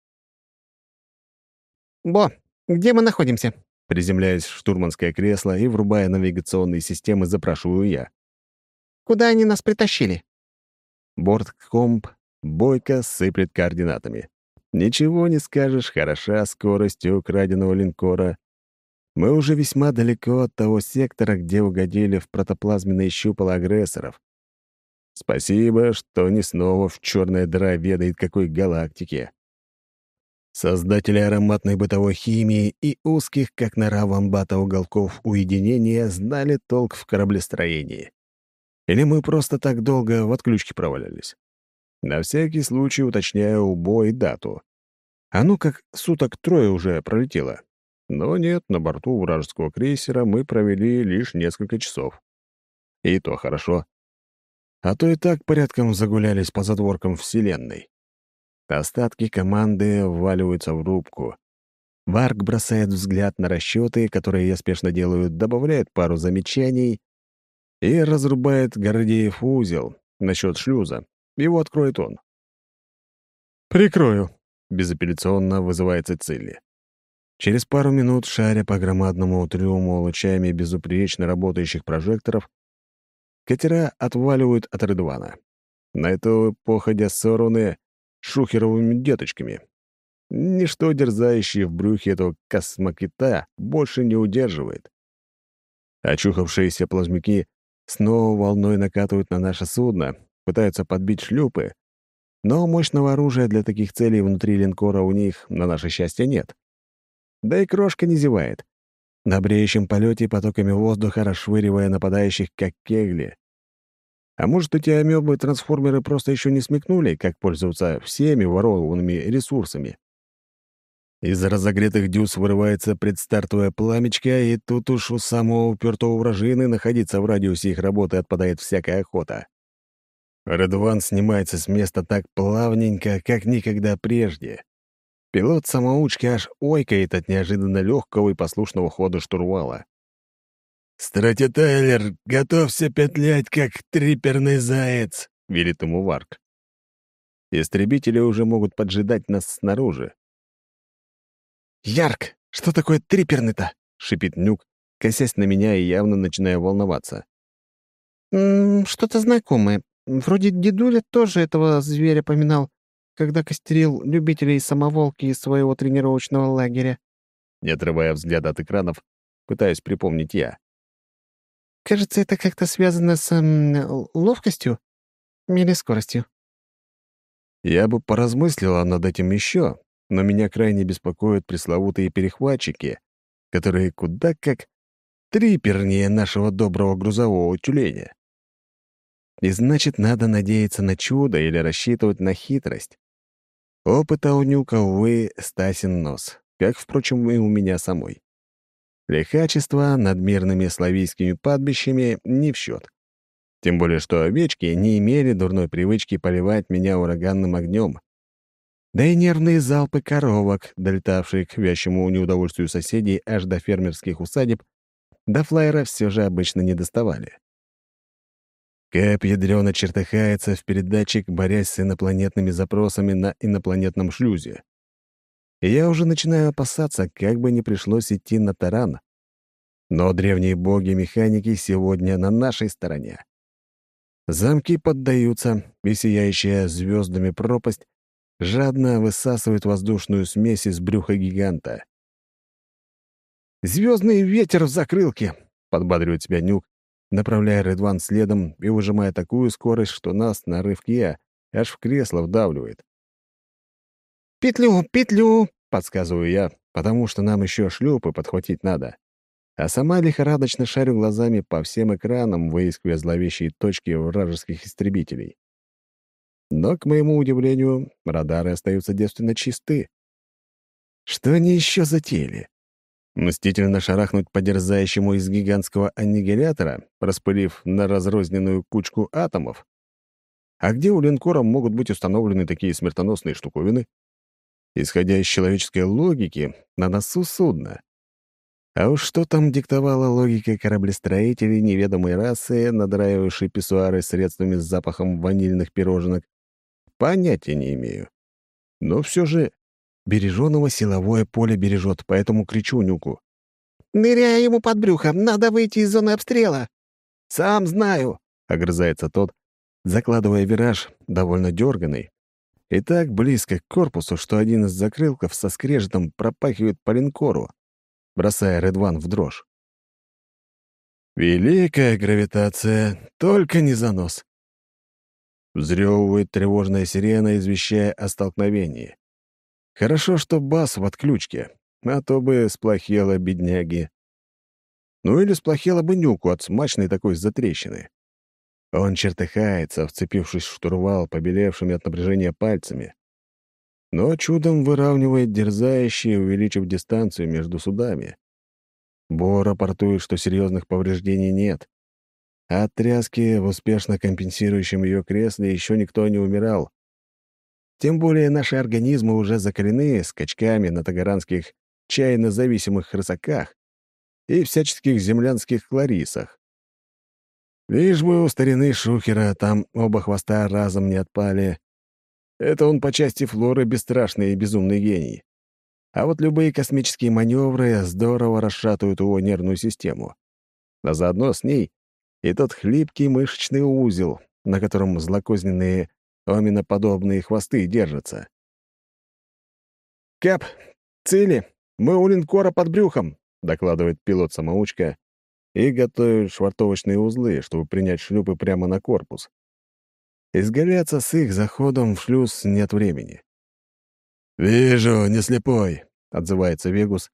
«Бо, где мы находимся?» Приземляясь в штурманское кресло и врубая навигационные системы, запрашиваю я. «Куда они нас притащили?» Борткомп бойко сыплет координатами. Ничего не скажешь, хороша скорость украденного линкора. Мы уже весьма далеко от того сектора, где угодили в протоплазменные щупала агрессоров. Спасибо, что не снова в черная дыра ведает какой галактике. Создатели ароматной бытовой химии и узких, как нора вамбата, уголков уединения знали толк в кораблестроении. Или мы просто так долго в отключке провалялись? На всякий случай уточняю убой и дату. А ну как суток трое уже пролетело. Но нет, на борту вражеского крейсера мы провели лишь несколько часов. И то хорошо. А то и так порядком загулялись по задворкам Вселенной. Остатки команды вваливаются в рубку. Варг бросает взгляд на расчеты, которые я спешно делаю, добавляет пару замечаний и разрубает Гордеев узел насчет шлюза. Его откроет он. «Прикрою», — безапелляционно вызывается Цилли. Через пару минут, шаря по громадному трюму лучами безупречно работающих прожекторов, катера отваливают от Рыдвана. На это походя сорваны шухеровыми деточками. Ничто, дерзающее в брюхе этого космокита, больше не удерживает. Очухавшиеся плазмяки снова волной накатывают на наше судно, пытаются подбить шлюпы, но мощного оружия для таких целей внутри линкора у них, на наше счастье, нет. Да и крошка не зевает. На бреющем полете потоками воздуха расшвыривая нападающих, как кегли. А может, эти амебы-трансформеры просто еще не смекнули, как пользоваться всеми ворованными ресурсами? Из разогретых дюз вырывается предстартовая пламечка, и тут уж у самого упертого вражины находиться в радиусе их работы отпадает всякая охота. Редван снимается с места так плавненько, как никогда прежде. Пилот самоучки аж ойкает от неожиданно легкого и послушного хода штурвала. «Стратитайлер, готовься петлять, как триперный заяц!» — велит ему Варк. Истребители уже могут поджидать нас снаружи. «Ярк, что такое триперный-то?» — шипит Нюк, косясь на меня и явно начиная волноваться. «М -м, что-то знакомое. Вроде дедуля тоже этого зверя поминал, когда костерил любителей самоволки из своего тренировочного лагеря». Не отрывая взгляда от экранов, пытаюсь припомнить я. «Кажется, это как-то связано с м, ловкостью или скоростью». Я бы поразмыслила над этим еще, но меня крайне беспокоят пресловутые перехватчики, которые куда как трипернее нашего доброго грузового тюленя. И значит, надо надеяться на чудо или рассчитывать на хитрость. Опыта у Нюка, увы, стасен нос, как, впрочем, и у меня самой. Лихачество над мирными славийскими падбищами не в счет. Тем более, что овечки не имели дурной привычки поливать меня ураганным огнем. Да и нервные залпы коровок, долетавшие к вящему неудовольствию соседей аж до фермерских усадеб, до флайера все же обычно не доставали. Кэп ядрёно чертыхается в передатчик, борясь с инопланетными запросами на инопланетном шлюзе. И я уже начинаю опасаться, как бы не пришлось идти на таран. Но древние боги-механики сегодня на нашей стороне. Замки поддаются, и сияющая звездами пропасть жадно высасывает воздушную смесь из брюха гиганта. «Звездный ветер в закрылке!» — подбадривает себя Нюк, направляя Редван следом и выжимая такую скорость, что нас на рывке аж в кресло вдавливает. «Петлю, петлю!» — подсказываю я, потому что нам еще шлюпы подхватить надо. А сама лихорадочно шарю глазами по всем экранам, выискивая зловещие точки вражеских истребителей. Но, к моему удивлению, радары остаются девственно чисты. Что они еще затеяли? Мстительно шарахнуть по дерзающему из гигантского аннигилятора, распылив на разрозненную кучку атомов? А где у линкора могут быть установлены такие смертоносные штуковины? Исходя из человеческой логики, на носу судна. А уж что там диктовала логика кораблестроителей неведомой расы, надраивавшей писсуары средствами с запахом ванильных пироженок, понятия не имею. Но все же береженого силовое поле бережет, поэтому кричу Нюку. «Ныряй ему под брюхо! Надо выйти из зоны обстрела!» «Сам знаю!» — огрызается тот, закладывая вираж, довольно дерганый, и так близко к корпусу, что один из закрылков со скрежетом пропахивает по линкору, бросая Редван в дрожь. «Великая гравитация, только не занос!» Взрёвывает тревожная сирена, извещая о столкновении. Хорошо, что бас в отключке, а то бы сплохело бедняги. Ну или сплохело бы Нюку от смачной такой затрещины. Он чертыхается, вцепившись в штурвал побелевшими от напряжения пальцами. Но чудом выравнивает дерзающие, увеличив дистанцию между судами. Бо рапортует, что серьезных повреждений нет. А от тряски в успешно компенсирующем ее кресле еще никто не умирал. Тем более наши организмы уже закалены скачками на тагаранских чайно-зависимых рысаках и всяческих землянских кларисах. Лишь бы у старины Шухера там оба хвоста разом не отпали. Это он по части флоры бесстрашный и безумный гений. А вот любые космические маневры здорово расшатывают его нервную систему. А заодно с ней и тот хлипкий мышечный узел, на котором злокозненные оминоподобные хвосты держатся. «Кэп, цели! Мы у линкора под брюхом!» — докладывает пилот-самоучка и готовит швартовочные узлы, чтобы принять шлюпы прямо на корпус. Изгаляться с их заходом в шлюз нет времени. «Вижу, не слепой», — отзывается Вегус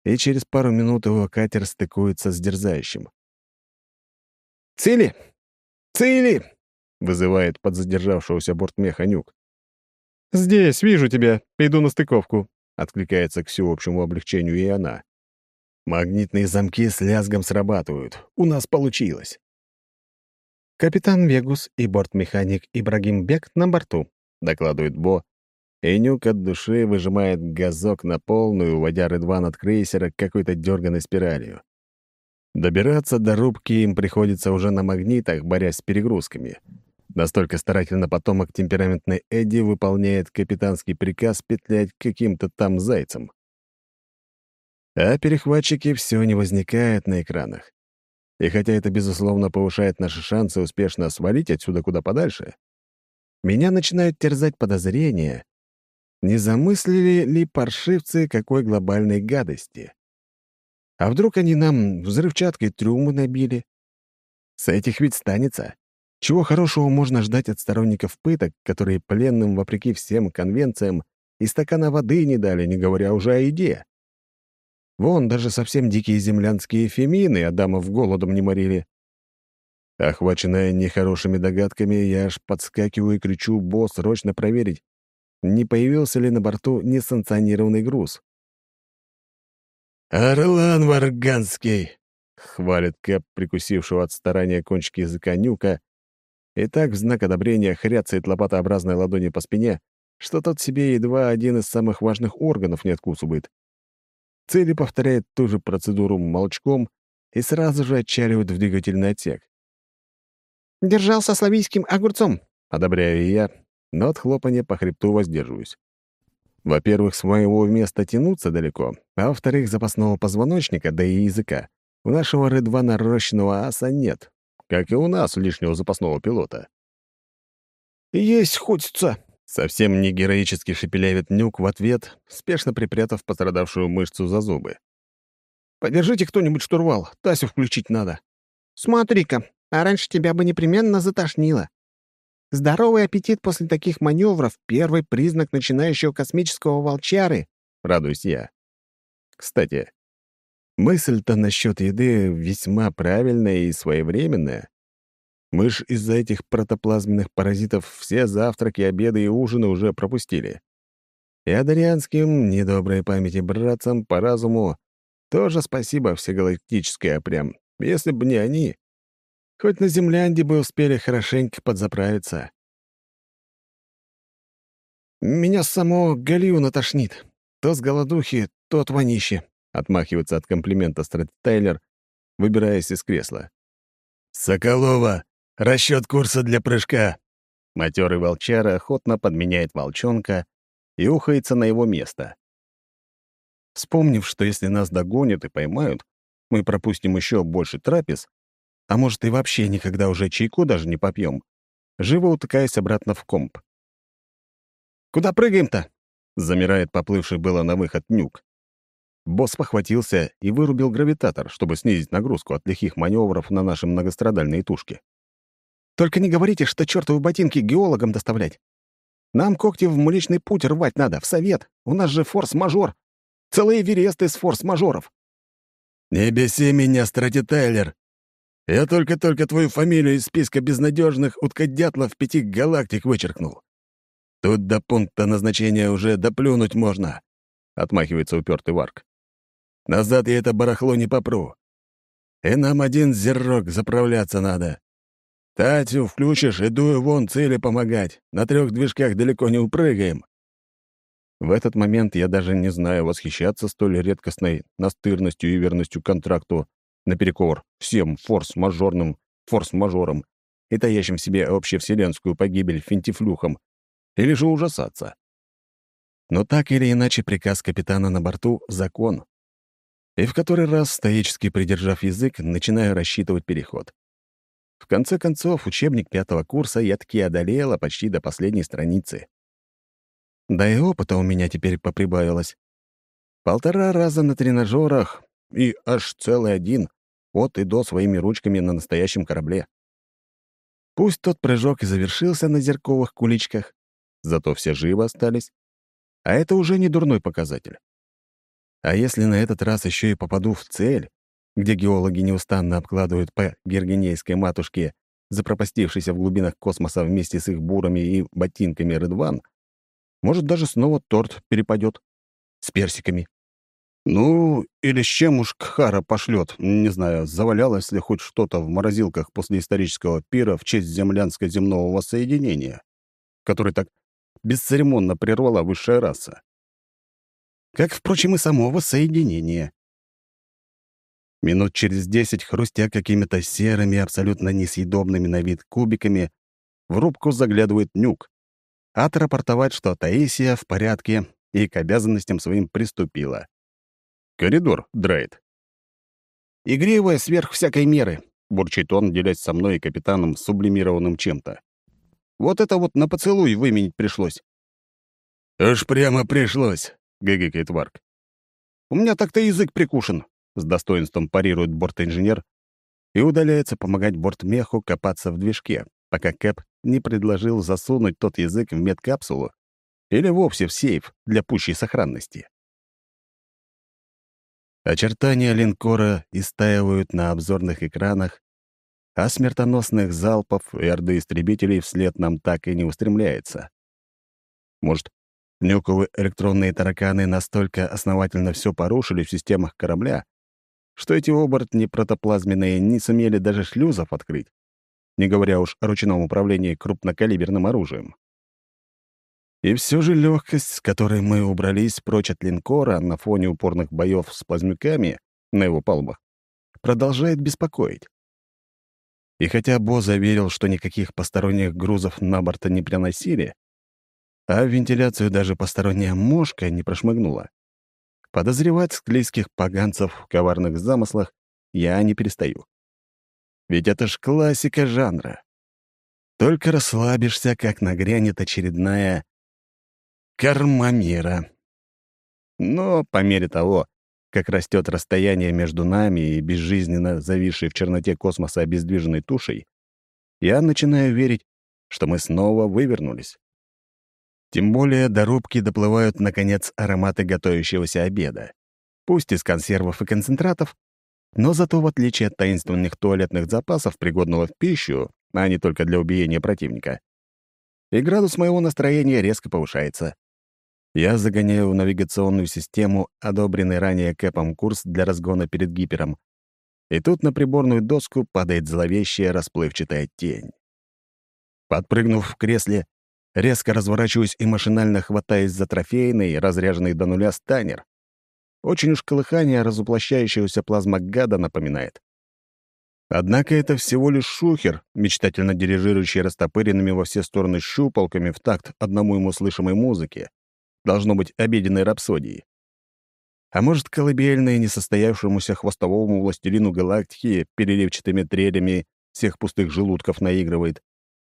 и через пару минут его катер стыкуется с дерзающим. «Цели! Цели!» — вызывает подзадержавшегося бортмеха Нюк. «Здесь, вижу тебя. Иду на стыковку», — откликается к всеобщему облегчению и она. Магнитные замки с лязгом срабатывают. У нас получилось. «Капитан Вегус и бортмеханик Ибрагим Бек на борту», — докладывает Бо, и Нюк от души выжимает газок на полную, уводя Редван от крейсера какой-то дерганой спиралью. Добираться до рубки им приходится уже на магнитах, борясь с перегрузками. Настолько старательно потомок темпераментной Эдди выполняет капитанский приказ петлять каким-то там зайцем. А перехватчики все не возникают на экранах. И хотя это, безусловно, повышает наши шансы успешно свалить отсюда куда подальше, меня начинают терзать подозрения, не замыслили ли паршивцы какой глобальной гадости. А вдруг они нам взрывчаткой трюмы набили? С этих ведь станется. Чего хорошего можно ждать от сторонников пыток, которые пленным, вопреки всем конвенциям, и стакана воды не дали, не говоря уже о еде? Вон, даже совсем дикие землянские фемины Адамов голодом не морили. Охваченная нехорошими догадками, я аж подскакиваю и кричу: «Босс, срочно проверить, не появился ли на борту несанкционированный груз». «Орлан Варганский!» — хвалит Кэп, прикусившего от старания кончики языка Нюка, и так в знак одобрения хряцает лопатообразной ладони по спине, что тот себе едва один из самых важных органов не откусывает. Цели повторяет ту же процедуру молчком и сразу же отчаливает в двигательный отсек. «Держался славийским огурцом», — одобряю и я, но от хлопания по хребту воздерживаюсь. Во-первых, с моего места тянуться далеко, а во-вторых, запасного позвоночника, да и языка, у нашего Редвана рощного аса нет, как и у нас лишнего запасного пилота. «Есть хочется», — совсем не героически шепелявит Нюк в ответ, спешно припрятав пострадавшую мышцу за зубы. «Подержите кто-нибудь штурвал, Тасю включить надо». «Смотри-ка, а раньше тебя бы непременно затошнило. Здоровый аппетит после таких маневров — первый признак начинающего космического волчары», — радуюсь я. Кстати, мысль-то насчет еды весьма правильная и своевременная. Мы ж из-за этих протоплазменных паразитов все завтраки, обеды и ужины уже пропустили. И адарианским, недоброй памяти братцам по разуму, тоже спасибо всегалактическое прям. Если бы не они, хоть на Землянде бы успели хорошенько подзаправиться. «Меня с самого Галиуна тошнит. То с голодухи, то от вонищи», — отмахивается от комплимента Стрэттайлер, выбираясь из кресла. «Соколова, расчет курса для прыжка!» Матерый волчара охотно подменяет волчонка и ухается на его место. Вспомнив, что если нас догонят и поймают, мы пропустим еще больше трапез, а может и вообще никогда уже чайку даже не попьем, живо утыкаясь обратно в комп. «Куда прыгаем-то?» — замирает поплывший было на выход Нюк. Босс похватился и вырубил гравитатор, чтобы снизить нагрузку от лихих маневров на наши многострадальные тушки. «Только не говорите, что чертовы ботинки геологам доставлять. Нам когти в Млечный Путь рвать надо, в совет. У нас же форс-мажор. Целые вересты из форс-мажоров». «Не беси меня, Стратитайлер. Я только-только твою фамилию из списка безнадежных уткодятлов пяти галактик вычеркнул. Тут до пункта назначения уже доплюнуть можно», — отмахивается упертый Варк. «Назад я это барахло не попру. И нам один зеррок заправляться надо. Татю включишь, иду вон цели помогать. На трех движках далеко не упрыгаем». В этот момент я даже не знаю, восхищаться столь редкостной настырностью и верностью контракту наперекор всем форс-мажорным форс-мажорам и таящим в себе общевселенскую погибель финтифлюхам, или же ужасаться. Но так или иначе приказ капитана на борту — закон. И в который раз, стоически придержав язык, начинаю рассчитывать переход. В конце концов, учебник пятого курса я таки одолела почти до последней страницы. Да и опыта у меня теперь поприбавилось. Полтора раза на тренажерах и аж целый один от и до своими ручками на настоящем корабле. Пусть тот прыжок и завершился на зерковых куличках, зато все живы остались, а это уже не дурной показатель. А если на этот раз еще и попаду в цель, где геологи неустанно обкладывают по гергенейской матушке, запропастившейся в глубинах космоса вместе с их бурами и ботинками Рыдван, может, даже снова торт перепадет с персиками. Ну, или с чем уж Кхара пошлет, не знаю, завалялось ли хоть что-то в морозилках после исторического пира в честь землянско-земного воссоединения, который так бесцеремонно прервала высшая раса. Как, впрочем, и само воссоединение. Минут через десять, хрустя какими-то серыми, абсолютно несъедобными на вид кубиками, в рубку заглядывает Нюк, отрапортовать, что Таисия в порядке и к обязанностям своим приступила. «Коридор, Дрейд». «Игривая сверх всякой меры», — бурчит он, делясь со мной и капитаном сублимированным чем-то. «Вот это вот на поцелуй выменить пришлось». «Уж прямо пришлось», — гыгыкает Варк. «У меня так-то язык прикушен», — с достоинством парирует бортинженер и удаляется помогать бортмеху копаться в движке, пока Кэп не предложил засунуть тот язык в медкапсулу или вовсе в сейф для пущей сохранности. Очертания линкора истаивают на обзорных экранах, а смертоносных залпов и орды истребителей вслед нам так и не устремляется. Может, Нюковы электронные тараканы настолько основательно все порушили в системах корабля, что эти оборотни протоплазменные не сумели даже шлюзов открыть, не говоря уж о ручном управлении крупнокалиберным оружием. И все же легкость, с которой мы убрались прочь от линкора на фоне упорных боев с плазмюками на его палубах, продолжает беспокоить. И хотя Бо заверил, что никаких посторонних грузов на борт не приносили, а в вентиляцию даже посторонняя мошка не прошмыгнула, подозревать склейских поганцев в коварных замыслах я не перестаю. Ведь это ж классика жанра. Только расслабишься, как нагрянет очередная корма мира. Но по мере того, как растет расстояние между нами и безжизненно зависшей в черноте космоса обездвиженной тушей, я начинаю верить, что мы снова вывернулись. Тем более до рубки доплывают, наконец, ароматы готовящегося обеда. Пусть из консервов и концентратов, но зато, в отличие от таинственных туалетных запасов, пригодного в пищу, а не только для убиения противника, и градус моего настроения резко повышается. Я загоняю в навигационную систему одобренный ранее Кэпом курс для разгона перед гипером, и тут на приборную доску падает зловещая расплывчатая тень. Подпрыгнув в кресле, резко разворачиваюсь и машинально хватаюсь за трофейный, разряженный до нуля станер. Очень уж колыхание разуплощающегося плазмогада напоминает. Однако это всего лишь шухер, мечтательно дирижирующий растопыренными во все стороны щупалками в такт одному ему слышимой музыки. Должно быть обеденной рапсодией. А может, колыбельной несостоявшемуся хвостовому властелину галактики переливчатыми трелями всех пустых желудков наигрывает.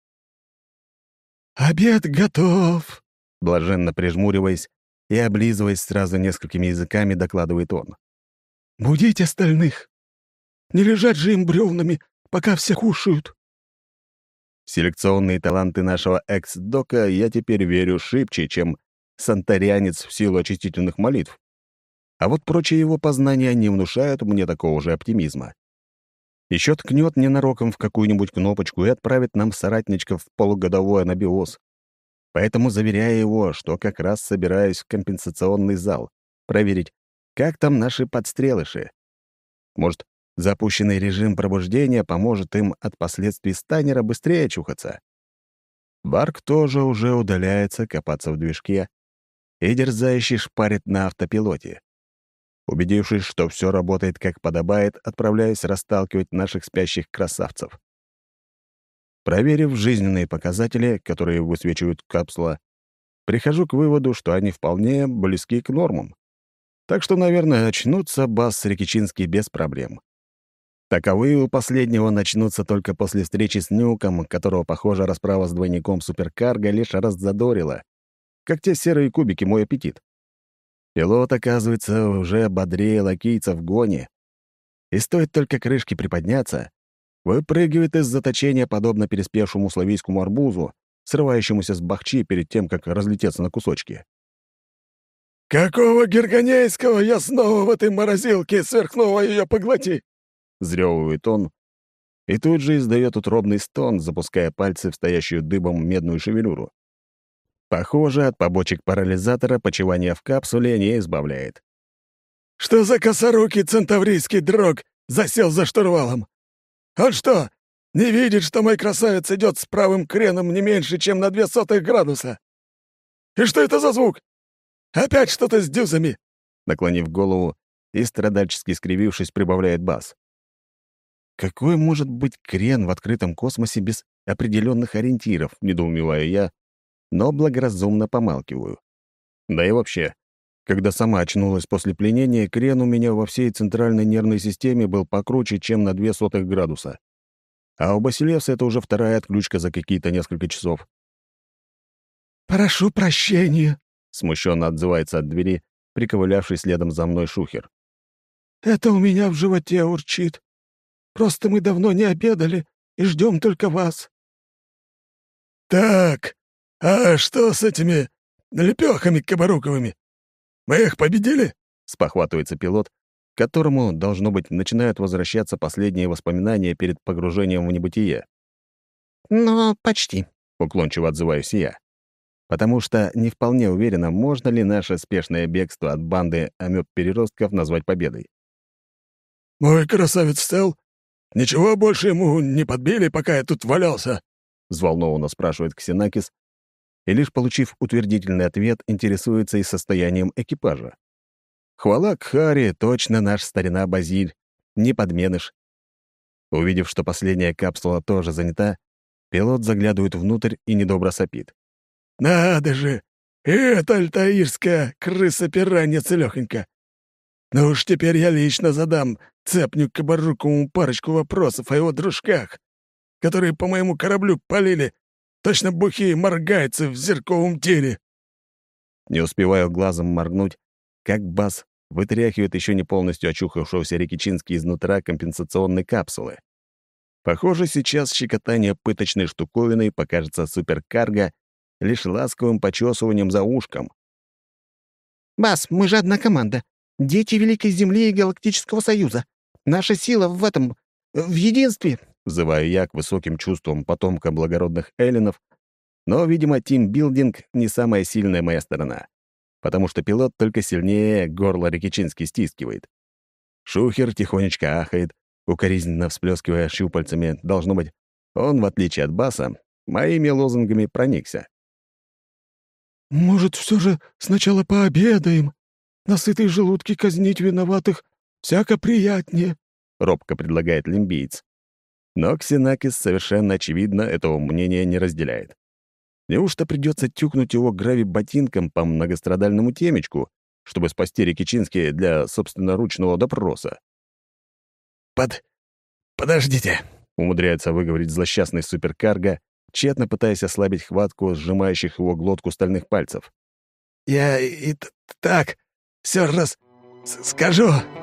«Обед готов!» Блаженно прижмуриваясь и облизываясь сразу несколькими языками, докладывает он. «Будить остальных! Не лежать же им бревнами, пока все кушают!» Селекционные таланты нашего экс-дока я теперь верю шибче, чем санторианец в силу очистительных молитв. А вот прочие его познания не внушают мне такого же оптимизма. Еще ткнет ненароком в какую-нибудь кнопочку и отправит нам соратничков в полугодовой анабиоз. Поэтому заверяю его, что как раз собираюсь в компенсационный зал проверить, как там наши подстрелыши. Может, запущенный режим пробуждения поможет им от последствий станера быстрее очухаться. Барк тоже уже удаляется копаться в движке и дерзающий шпарит на автопилоте. Убедившись, что все работает как подобает, отправляюсь расталкивать наших спящих красавцев. Проверив жизненные показатели, которые высвечивают капсула, прихожу к выводу, что они вполне близки к нормам. Так что, наверное, очнутся Бас Рикичинский без проблем. Таковые у последнего начнутся только после встречи с Нюком, которого, похоже, расправа с двойником суперкарго лишь раззадорила, как те серые кубики мой аппетит. Пилот, оказывается, уже бодрее лакийца в гоне. И стоит только крышке приподняться, выпрыгивает из заточения, подобно переспевшему славийскому арбузу, срывающемуся с бахчи перед тем, как разлететься на кусочки. «Какого гергонейского я снова в этой морозилке, сверхновая ее поглоти!» — взрёвывает он, и тут же издает утробный стон, запуская пальцы в стоящую дыбом медную шевелюру. Похоже, от побочек парализатора почивание в капсуле не избавляет. «Что за косорукий центаврийский дрог засел за штурвалом? Он что, не видит, что мой красавец идет с правым креном не меньше, чем на две сотых градуса? И что это за звук? Опять что-то с дюзами!» Наклонив голову и страдальчески скривившись, прибавляет бас. Какой может быть крен в открытом космосе без определенных ориентиров, недоумеваю я, но благоразумно помалкиваю. Да и вообще, когда сама очнулась после пленения, крен у меня во всей центральной нервной системе был покруче, чем на две сотых градуса. А у Басилевса это уже вторая отключка за какие-то несколько часов. «Прошу прощения», — смущенно отзывается от двери, приковылявший следом за мной Шухер. «Это у меня в животе урчит. Просто мы давно не обедали и ждем только вас». «Так, а что с этими лепехами кабаруковыми? Мы их победили?» — спохватывается пилот, к которому, должно быть, начинают возвращаться последние воспоминания перед погружением в небытие. «Ну, почти», — уклончиво отзываюсь я, потому что не вполне уверена, можно ли наше спешное бегство от банды амеб-переростков назвать победой. «Мой красавец цел? Ничего больше ему не подбили, пока я тут валялся?» — взволнованно спрашивает Ксенакис, и лишь получив утвердительный ответ, интересуется и состоянием экипажа. Хвала Кхари, точно наш старина Базиль, не подменыш. Увидев, что последняя капсула тоже занята, пилот заглядывает внутрь и недобро сопит. «Надо же! И это альтаирская крыса-пиранья целёхонька! Ну уж теперь я лично задам цепню Кабаруковому парочку вопросов о его дружках, которые по моему кораблю палили, точно бухие моргайцы в зерковом теле». Не успеваю глазом моргнуть, как Бас вытряхивает еще не полностью очухавшегося Рикичински изнутра компенсационной капсулы. Похоже, сейчас щекотание пыточной штуковиной покажется суперкарго лишь ласковым почесыванием за ушком. «Бас, мы же одна команда. Дети Великой Земли и Галактического Союза. Наша сила в этом... в единстве!» Взываю я к высоким чувствам потомка благородных эллинов, но, видимо, тимбилдинг — не самая сильная моя сторона, потому что пилот только сильнее горло Рикичински стискивает. Шухер тихонечко ахает, укоризненно всплескивая щупальцами. Должно быть, он, в отличие от Баса, моими лозунгами проникся. «Может, все же сначала пообедаем? На сытые желудки казнить виноватых всяко приятнее», — робко предлагает лимбиец. Но Ксенакис совершенно очевидно этого мнения не разделяет. Неужто придется тюкнуть его грави-ботинком по многострадальному темечку, чтобы спасти Рикичински для собственноручного допроса? «Под... подождите», — умудряется выговорить злосчастный суперкарго, тщетно пытаясь ослабить хватку сжимающих его глотку стальных пальцев. «Я и т- так все раз с- скажу».